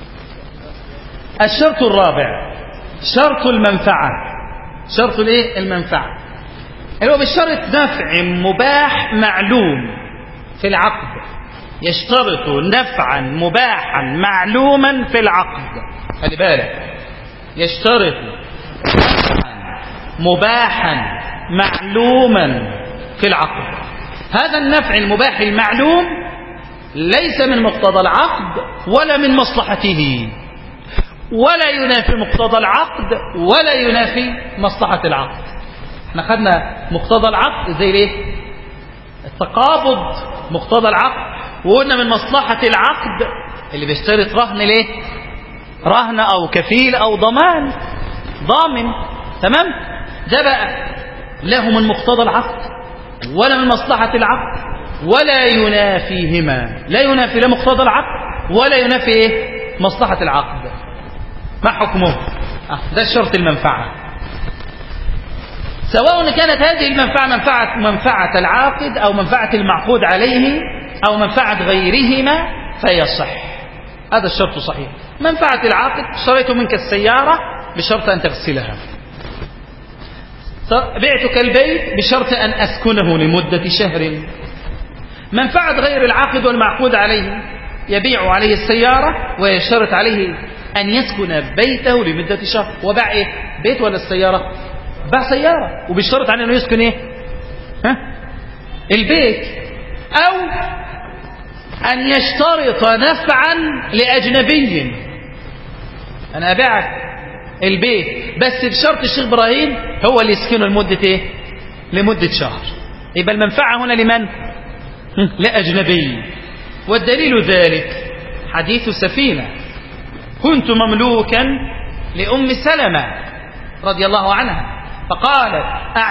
الشرط الرابع شرط المنفعه. شرط الايه؟ المنفعه، اللي هو بالشرط نفع مباح معلوم في العقد. يشترط نفعا مباحا معلوما في العقد، خلي بالك، يشترط نفعا مباحا معلوما في العقد. هذا النفع المباح المعلوم ليس من مقتضى العقد ولا من مصلحته، ولا ينافي مقتضى العقد ولا ينافي مصلحة العقد. احنا خدنا مقتضى العقد زي الايه؟ التقابض مقتضى العقد، وقلنا من مصلحة العقد اللي بيشترط رهن ليه؟ رهن او كفيل او ضمان، ضامن، تمام؟ ده بقى له من مقتضى العقد ولا من مصلحة العقد ولا ينافيهما، لا ينافي لا مقتضى العقد ولا ينافي ايه؟ مصلحة العقد. ما حكمه؟ ده شرط المنفعة، سواء كانت هذه المنفعة منفعة العاقد أو منفعة المعقود عليه أو منفعة غيرهما فيصح. هذا الشرط صحيح. منفعة العاقد: اشتريت منك السيارة بشرط أن تغسلها، بعتك البيت بشرط أن أسكنه لمدة شهر. منفعة غير العاقد والمعقود عليه: يبيع عليه السيارة ويشترط عليه أن يسكن بيته لمدة شهر. وباع إيه؟ بيت ولا السيارة؟ باع سيارة وبيشترط عليه أنه يسكن إيه؟ البيت. أو أن يشترط نفعا لأجنبي: أنا أبيعك البيت بس بشرط الشيخ إبراهيم هو اللي يسكنه لمدة إيه؟ لمدة شهر. يبقى المنفعة هنا لمن؟ لأجنبي. والدليل ذلك حديث سفينة: كنت مملوكا لأم سلمة رضي الله عنها، فقالت: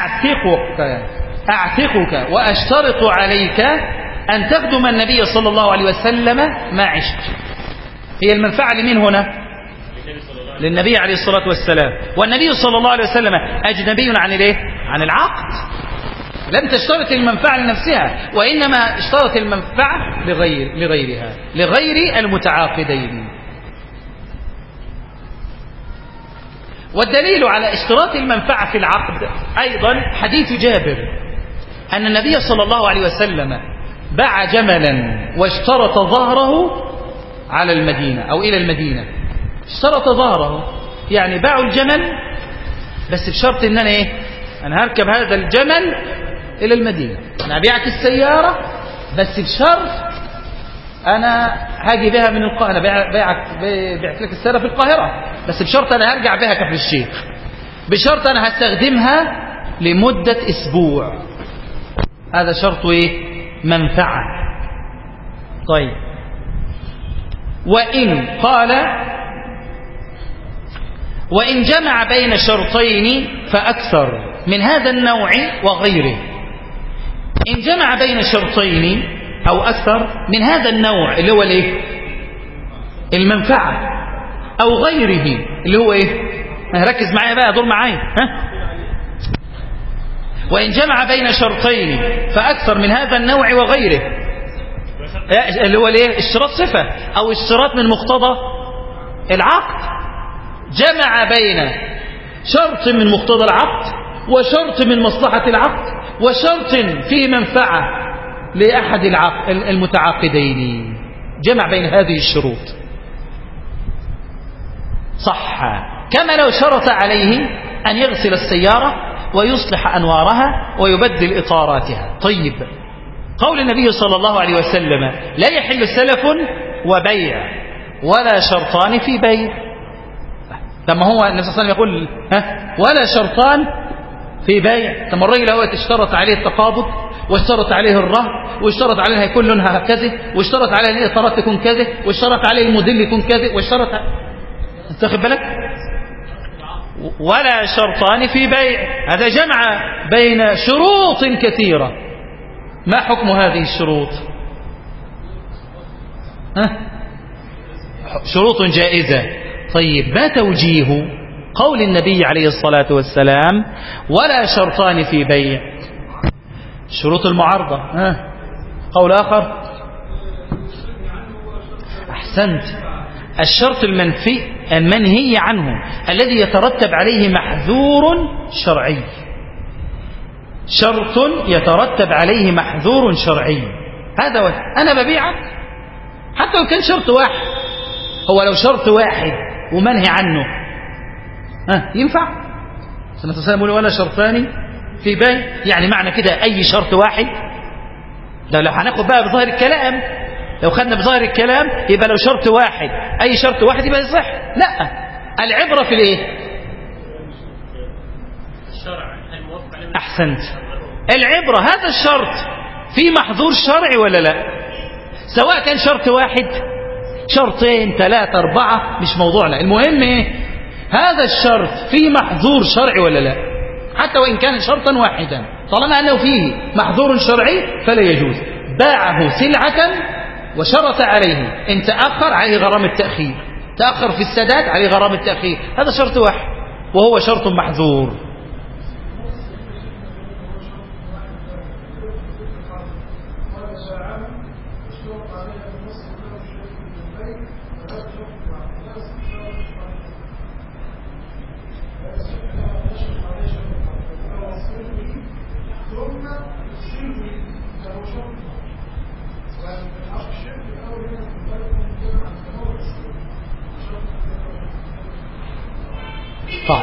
أعتقك وأشترط عليك أن تخدم النبي صلى الله عليه وسلم ما عشت. هي المنفعة لمن هنا؟ للنبي عليه الصلاة والسلام. والنبي صلى الله عليه وسلم أجنبي عن الايه؟ عن العقد. لم تشترط المنفعة لنفسها، وإنما اشترط المنفعة لغيرها، لغير المتعاقدين. والدليل على اشتراط المنفعة في العقد أيضا حديث جابر أن النبي صلى الله عليه وسلم باع جملا واشترط ظهره على المدينة أو إلى المدينة. اشترط ظهره يعني باعوا الجمل بس بشرط ان انا ايه؟ انا هركب هذا الجمل الى المدينة. انا ابيعك السيارة بس بشرط انا هاجي بها من القاهرة. انا بعت لك السيارة في القاهرة بس بشرط انا هرجع بها كفر الشيخ، بشرط انا هستخدمها لمدة اسبوع. هذا شرط ايه؟ منفعة. طيب، وإن جمع بين شرطين فأكثر من هذا النوع وغيره. إن جمع بين شرطين أو أكثر من هذا النوع اللي هو الايه؟ المنفعة، أو غيره اللي هو ايه؟ ركز معايا بقى، دور معايا. وإن جمع بين شرطين فأكثر من هذا النوع وغيره، اللي هو الايه؟ اشتراط صفة أو اشتراط من مقتضى العقد. جمع بين شرط من مقتضى العقد وشرط من مصلحة العقد وشرط فيه منفعة لأحد المتعاقدين، جمع بين هذه الشروط، صح. كما لو شرط عليه أن يغسل السيارة ويصلح أنوارها ويبدل إطاراتها. طيب، قول النبي صلى الله عليه وسلم: لا يحل سلف وبيع ولا شرطان في بيع. لما هو النبي صلى الله عليه وسلم يقول ولا شرطان في بيع، لما الراجل هو اشترط عليه التقابض واشترط عليه الرهن واشترط عليه يكون لونها كذا واشترط عليه الإطارات تكون كذا واشترط عليه الموديل يكون كذا واشترط تاخد بالك؟ ولا شرطان في بيع، هذا جمع بين شروط كثيرة. ما حكم هذه الشروط؟ شروط جائزة. طيب، ما توجيه قول النبي عليه الصلاة والسلام: ولا شرطان في بيع؟ شروط المعارضة. قول آخر. أحسنت. الشرط المنهي عنه الذي يترتب عليه محذور شرعي. شرط يترتب عليه محذور شرعي، هذا واحد. أنا ببيعك حتى لو كان شرط واحد، هو لو شرط واحد ومنهي عنه ينفع؟ سنة السلام يقول: ولا شرطان في بيع، يعني معنى كده أي شرط واحد. ده لو هناخد بقى بظاهر الكلام، لو خدنا بظاهر الكلام يبقى لو شرط واحد أي شرط واحد يبقى يصح. لا، العبرة في الايه؟ أحسنت. العبرة هذا الشرط في محظور شرعي ولا لا؟ سواء كان شرط واحد، شرطين، ثلاثة، أربعة، مش موضوعنا. المهم ايه؟ هذا الشرط فيه محظور شرعي ولا لا؟ حتى وإن كان شرطا واحدا، طالما أنه فيه محظور شرعي فلا يجوز. باعه سلعة وشرط عليه، إن تأخر عليه غرامة التأخير، تأخر في السداد عليه غرامة التأخير، هذا شرط واحد وهو شرط محظور. طيب،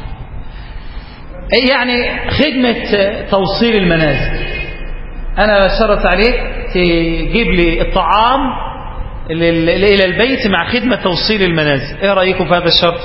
يعني خدمة توصيل المنازل، أنا شرط عليك تجيب لي الطعام إلى البيت مع خدمة توصيل المنازل، إيه رأيكم في هذا الشرط؟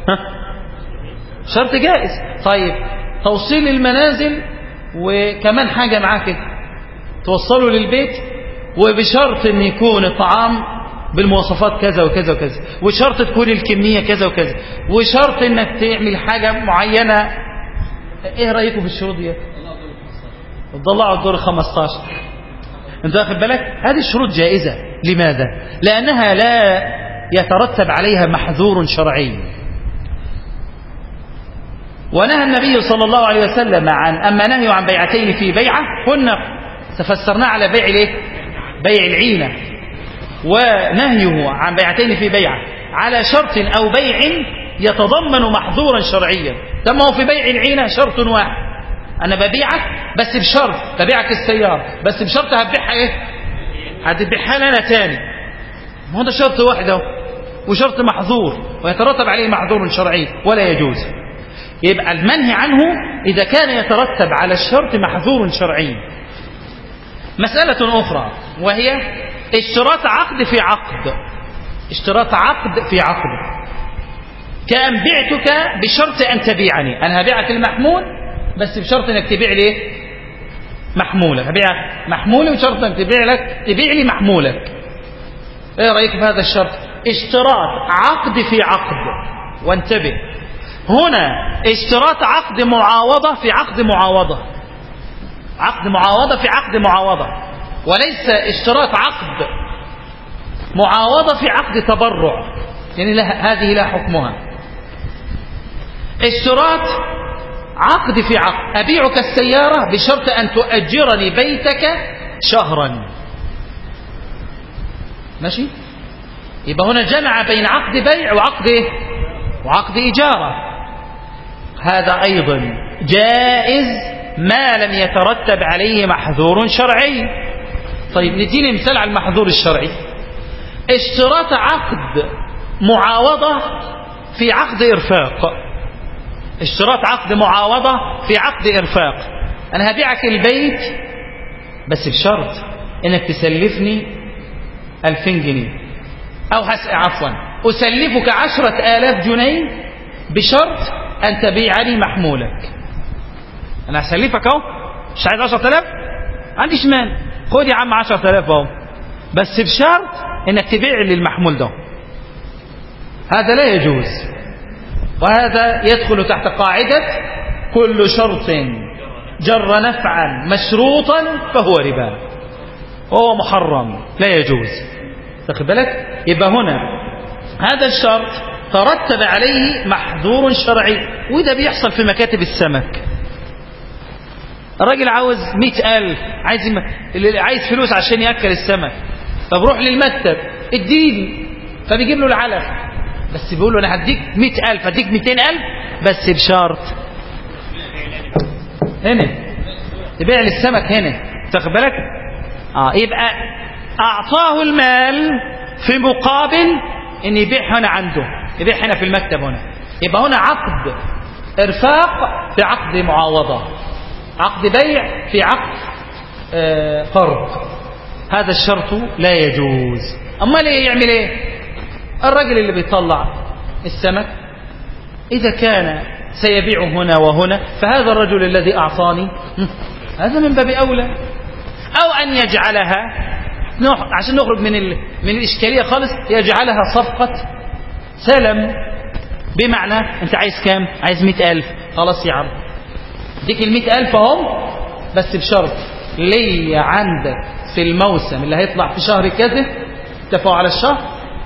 شرط جائز. طيب، توصيل المنازل وكمان حاجة معاه كده توصله للبيت، وبشرط أن يكون الطعام بالمواصفات كذا وكذا وكذا، وشرط تكون الكمية كذا وكذا، وشرط انك تعمل حاجة معينة. ايه رأيكم في الشروط دي؟ تطلعوا الدور 15. انت واخد بالك؟ هذه الشروط جائزة. لماذا؟ لأنها لا يترتب عليها محذور شرعي. ونهى النبي صلى الله عليه وسلم أما نهي عن بيعتين في بيعة كنا تفسرنا على بيع الايه؟ بيع العينة، ونهيه عن بيعتين في بيعة على شرط أو بيع يتضمن محظورا شرعيا. ثم هو في بيع العينة شرط واحد، أنا ببيعك بس بشرط، ببيعك السيارة بس بشرط هتبيعها إيه؟ هتبيعها لنا تاني. ما هو ده شرط واحد اهو، وشرط محظور ويترتب عليه محظور شرعي ولا يجوز. يبقى المنهي عنه إذا كان يترتب على الشرط محظور شرعي. مسألة أخرى وهي اشتراط عقد في عقد. اشتراط عقد في عقد، كأن بعتك بشرط أن تبيعني، أنا هبيعك المحمول بس بشرط أنك تبيع لي محمولك، هبيعك محمولي وشرط انك تبيع لي محمولك. ايه رأيك في هذا الشرط؟ اشتراط عقد في عقد. وانتبه، هنا اشتراط عقد معاوضة في عقد معاوضة، عقد معاوضة في عقد معاوضة، وليس اشتراط عقد معاوضة في عقد تبرع، يعني هذه لا حكمها. اشتراط عقد في عقد، أبيعك السيارة بشرط أن تؤجرني بيتك شهرا، ماشي؟ يبقى هنا جمع بين عقد بيع وعقد إجارة. هذا أيضا جائز ما لم يترتب عليه محذور شرعي. طيب نديني مثال على المحذور الشرعي. اشتراط عقد معاوضة في عقد إرفاق، اشتراط عقد معاوضة في عقد إرفاق. أنا هبيعك البيت بس بشرط إنك تسلفني 2000 جنيه، أو عفوا أسلفك 10,000 جنيه بشرط أن تبيع لي محمولك. أنا أسلفك أهو، مش عايز 10,000؟ عنديش مانع، خد يا عم 10,000 أهو، بس بشرط إنك تبيع لي المحمول ده. هذا لا يجوز، وهذا يدخل تحت قاعدة كل شرط جر نفعا مشروطا فهو ربا، وهو محرم لا يجوز. تاخد بالك؟ يبقى هنا هذا الشرط ترتب عليه محذور شرعي، وده بيحصل في مكاتب السمك. الراجل عاوز 100,000، عايز فلوس عشان يأكل السمك، فبروح للمكتب اديني، فبيجيب له العلف، بس بيقول له انا هديك 100,000، هديك 200,000 بس بشرط هنا تبيع لي السمك هنا. تاخد بالك؟ يبقى اعطاه المال في مقابل ان يبيع هنا عنده، يبيع هنا في المكتب هنا. يبقى هنا عقد ارفاق في عقد معاوضة، عقد بيع في عقد قرض. هذا الشرط لا يجوز. اما ليه يعمل ايه الرجل اللي بيطلع السمك؟ إذا كان سيبيع هنا وهنا، فهذا الرجل الذي أعطاني هذا من باب أولى. أو أن يجعلها، عشان نخرج من الإشكالية خالص، يجعلها صفقة سلم، بمعنى أنت عايز كام؟ عايز 100,000، خلاص يا عم ديك 100,000 هم، بس بشرط لي عندك في الموسم اللي هيطلع في شهر كذا، اتفقوا على الشهر،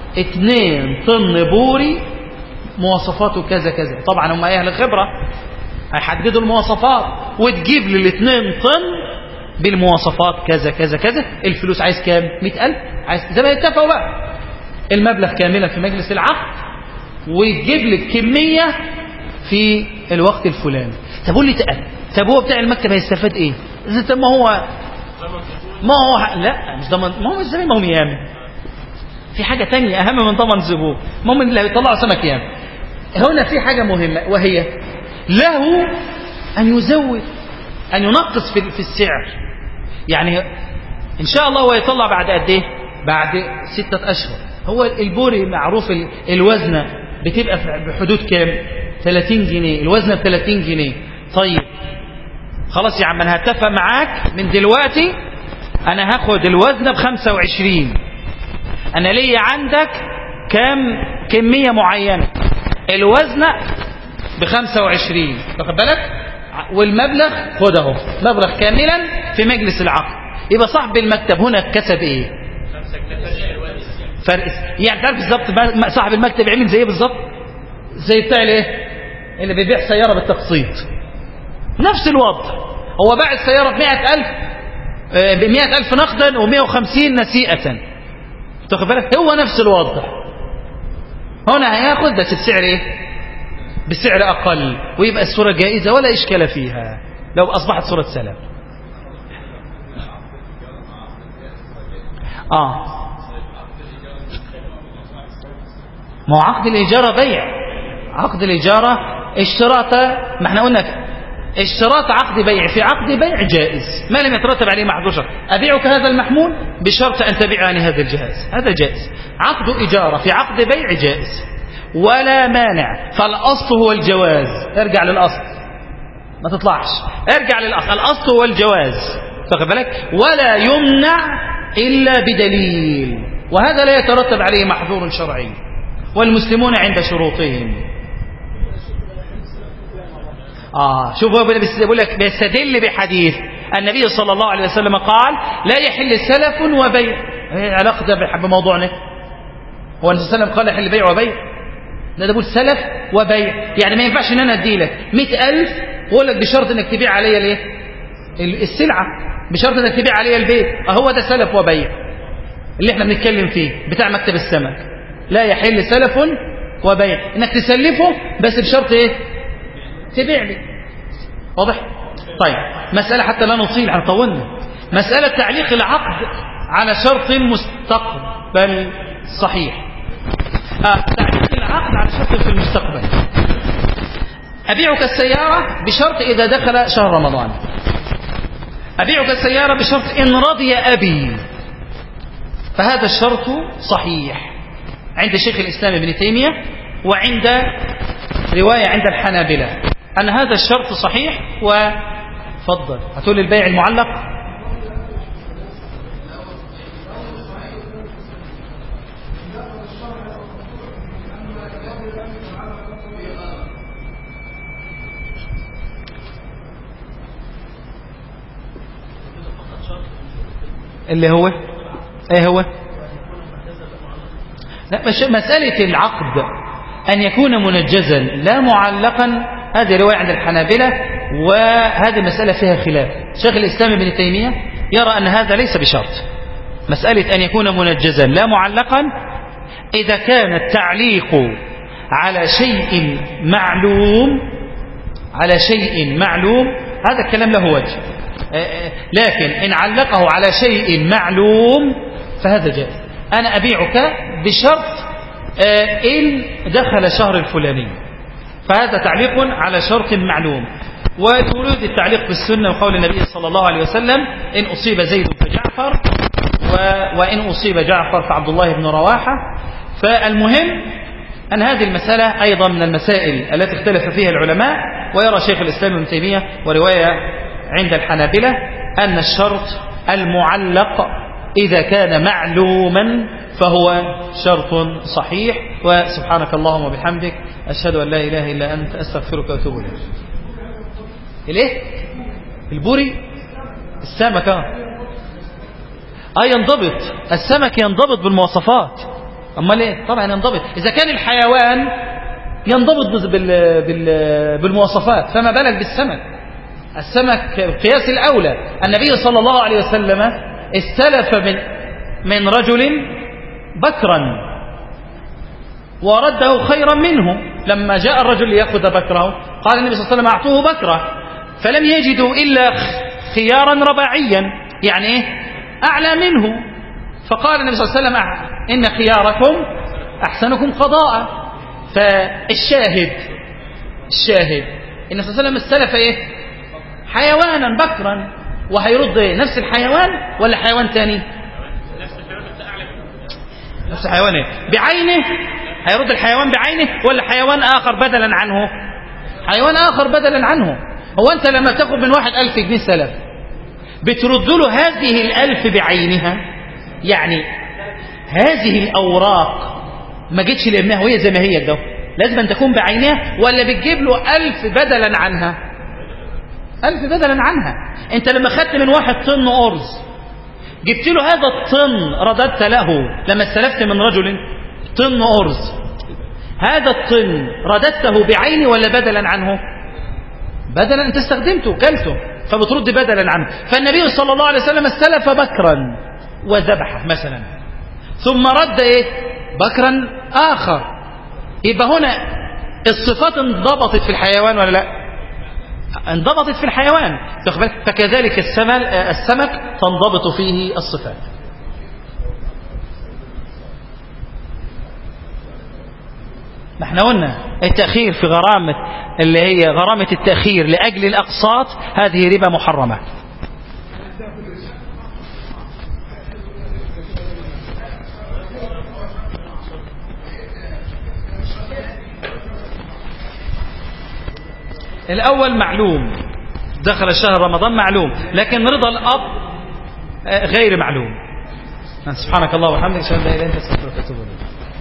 2 طن بوري مواصفاته كذا كذا. طبعا هم اهل الخبرة هيحددوا المواصفات، وتجيب لي 2 طن بالمواصفات كذا كذا كذا. الفلوس عايز كام؟ 100,000، عايز زي ما يتفقوا بقى المبلغ كاملا في مجلس العقد، ويجيب لك كمية في الوقت الفلاني. طب قول لي طب هو بتاع المكتب هيستفاد ايه؟ طب ما هو لا مش ضمن، ما هو مش زي ما هم يامن، في حاجة تانية أهم من ضمن الزبون. مؤمن اللي هيطلعوا سمك يامن. هنا في حاجة مهمة، وهي له أن يزود، أن ينقص في السعر. يعني إن شاء الله هو يطلع بعد قد إيه؟ بعد 6 أشهر. هو البوري معروف الوزنة بتبقى بحدود كام؟ 30 جنيه، الوزنة ب 30 جنيه. طيب خلاص يا عم أنا هتفق معاك من دلوقتي، أنا هاخد الوزنة ب25، أنا ليا عندك كام كمية معينة، الوزنة ب25، واخد بالك؟ والمبلغ خد اهو مبلغ كاملا في مجلس العقد. يبقى صاحب المكتب هنا كسب ايه؟ فرق. يعني تعرف بالظبط صاحب المكتب عمل زي ايه بالظبط؟ زي بتاع الايه اللي بيبيع سيارة بالتقسيط، نفس الوضع. هو باع السيارة ب100,000 نقدا و150 نسيئة، تاخد بالك؟ هو نفس الوضع. هنا هياخد بس بسعر ايه؟ بسعر اقل، ويبقى الصورة جائزة ولا اشكال فيها لو اصبحت صورة سلام. ما هو عقد الإجارة بيع، عقد الإجارة اشتراط، ما احنا قلنا اشتراط عقد بيع في عقد بيع جائز ما لم يترتب عليه محظور شرط. أبيعك هذا المحمول بشرط أن تبيعني هذا الجهاز، هذا جائز. عقد إجارة في عقد بيع جائز ولا مانع. فالأصل هو الجواز، ارجع للأصل ما تطلعش، ارجع للأصل، الأصل هو الجواز. واخد بالك؟ ولا يمنع إلا بدليل، وهذا لا يترتب عليه محظور شرعي، والمسلمون عند شروطهم. شوفوا بيقول لك بيستدل بحديث النبي صلى الله عليه وسلم قال لا يحل سلف وبيع. ايه علاقة بموضوعنا؟ هو النبي صلى الله عليه وسلم قال يحل بيع وبيع؟ ده بقول سلف وبيع، يعني ما ينفعش ان انا ادي لك 100,000 واقول لك بشرط انك تبيع عليا الايه؟ السلعه، بشرط انك تبيع عليا البيت. هو ده سلف وبيع اللي احنا بنتكلم فيه بتاع مكتب السمك. لا يحل سلف وبيع، انك تسلفه بس بشرط ايه؟ تبيع لي. واضح؟ طيب مسألة حتى لا نطيل، هنطولنا. مسألة تعليق العقد على شرط مستقبل صحيح. تعليق العقد على شرط في المستقبل. أبيعك السيارة بشرط إذا دخل شهر رمضان. أبيعك السيارة بشرط إن رضي أبي، فهذا الشرط صحيح عند شيخ الإسلام ابن تيمية، وعند رواية عند الحنابلة أن هذا الشرط صحيح. وفضل هتقول البيع المعلق. اللي هو ايه هو؟ لا، مسألة العقد أن يكون منجزا لا معلقا، هذه رواية عند الحنابلة، وهذه مسألة فيها خلاف. شيخ الإسلام ابن تيمية يرى أن هذا ليس بشرط. مسألة أن يكون منجزا لا معلقا إذا كان التعليق على شيء معلوم، على شيء معلوم، هذا الكلام له وجه. لكن إن علقه على شيء معلوم فهذا جائز. أنا أبيعك بشرط إن دخل شهر الفلاني، فهذا تعليق على شرط معلوم. وتورد التعليق بالسنة وقول النبي صلى الله عليه وسلم إن أصيب زيد فجعفر، وإن أصيب جعفر فعبد الله بن رواحة. فالمهم أن هذه المسألة أيضا من المسائل التي اختلف فيها العلماء. ويرى شيخ الإسلام ابن تيمية ورواية عند الحنابلة أن الشرط المعلق إذا كان معلوما فهو شرط صحيح. وسبحانك اللهم وبحمدك أشهد أن لا إله إلا أنت أستغفرك وأتوب إليك. الإيه؟ البوري؟ السمك ينضبط، السمك ينضبط بالمواصفات. أما ليه؟ طبعا ينضبط إذا كان الحيوان ينضبط بالمواصفات، فما بالك بالسمك؟ السمك القياس الأولى. النبي صلى الله عليه وسلم استلف من رجل بكرا ورده خيرا منه. لما جاء الرجل ليأخذ بكره قال النبي صلى الله عليه وسلم أعطوه بكره، فلم يجدوا إلا خيارا رباعيا، يعني أعلى منه. فقال النبي صلى الله عليه وسلم إن خياركم أحسنكم قضاء. فالشاهد النبي صلى الله عليه وسلم استلف حيوانا بكرا، وهيرد نفس الحيوان ولا حيوان تاني؟ نفس الحيوان بعينه، هيرد الحيوان بعينه ولا حيوان آخر بدلا عنه؟ حيوان آخر بدلا عنه. هو أنت لما تاخد من واحد 1000 جنيه سلف بترد له هذه 1000 بعينها؟ يعني هذه الأوراق ما جتش لابنها وهي زي ما هي ده، لازم أن تكون بعينها، ولا بتجيب له 1000 بدلا عنها؟ 1000 بدلا عنها. أنت لما خدت من واحد طن أرز جبت له هذا الطن، رددت له لما استلفت من رجل طن أرز، هذا الطن رددته بعينه ولا بدلا عنه؟ بدلا، أنت استخدمته كلته فبترد بدلا عنه. فالنبي صلى الله عليه وسلم استلف بكرا وذبحه مثلا، ثم رد بكرا آخر. يبقى هنا الصفات انضبطت في الحيوان ولا لا؟ انضبطت في الحيوان. فكذلك السمك تنضبط فيه الصفات. ما احنا قلنا التأخير في غرامة، اللي هي غرامة التأخير لأجل الأقساط، هذه ربا محرمة. الأول معلوم دخل الشهر رمضان معلوم، لكن رضا الأب غير معلوم. سبحانك الله وبحمدك، اشهد ان لا اله الا انت، استغفرك واتوب اليك.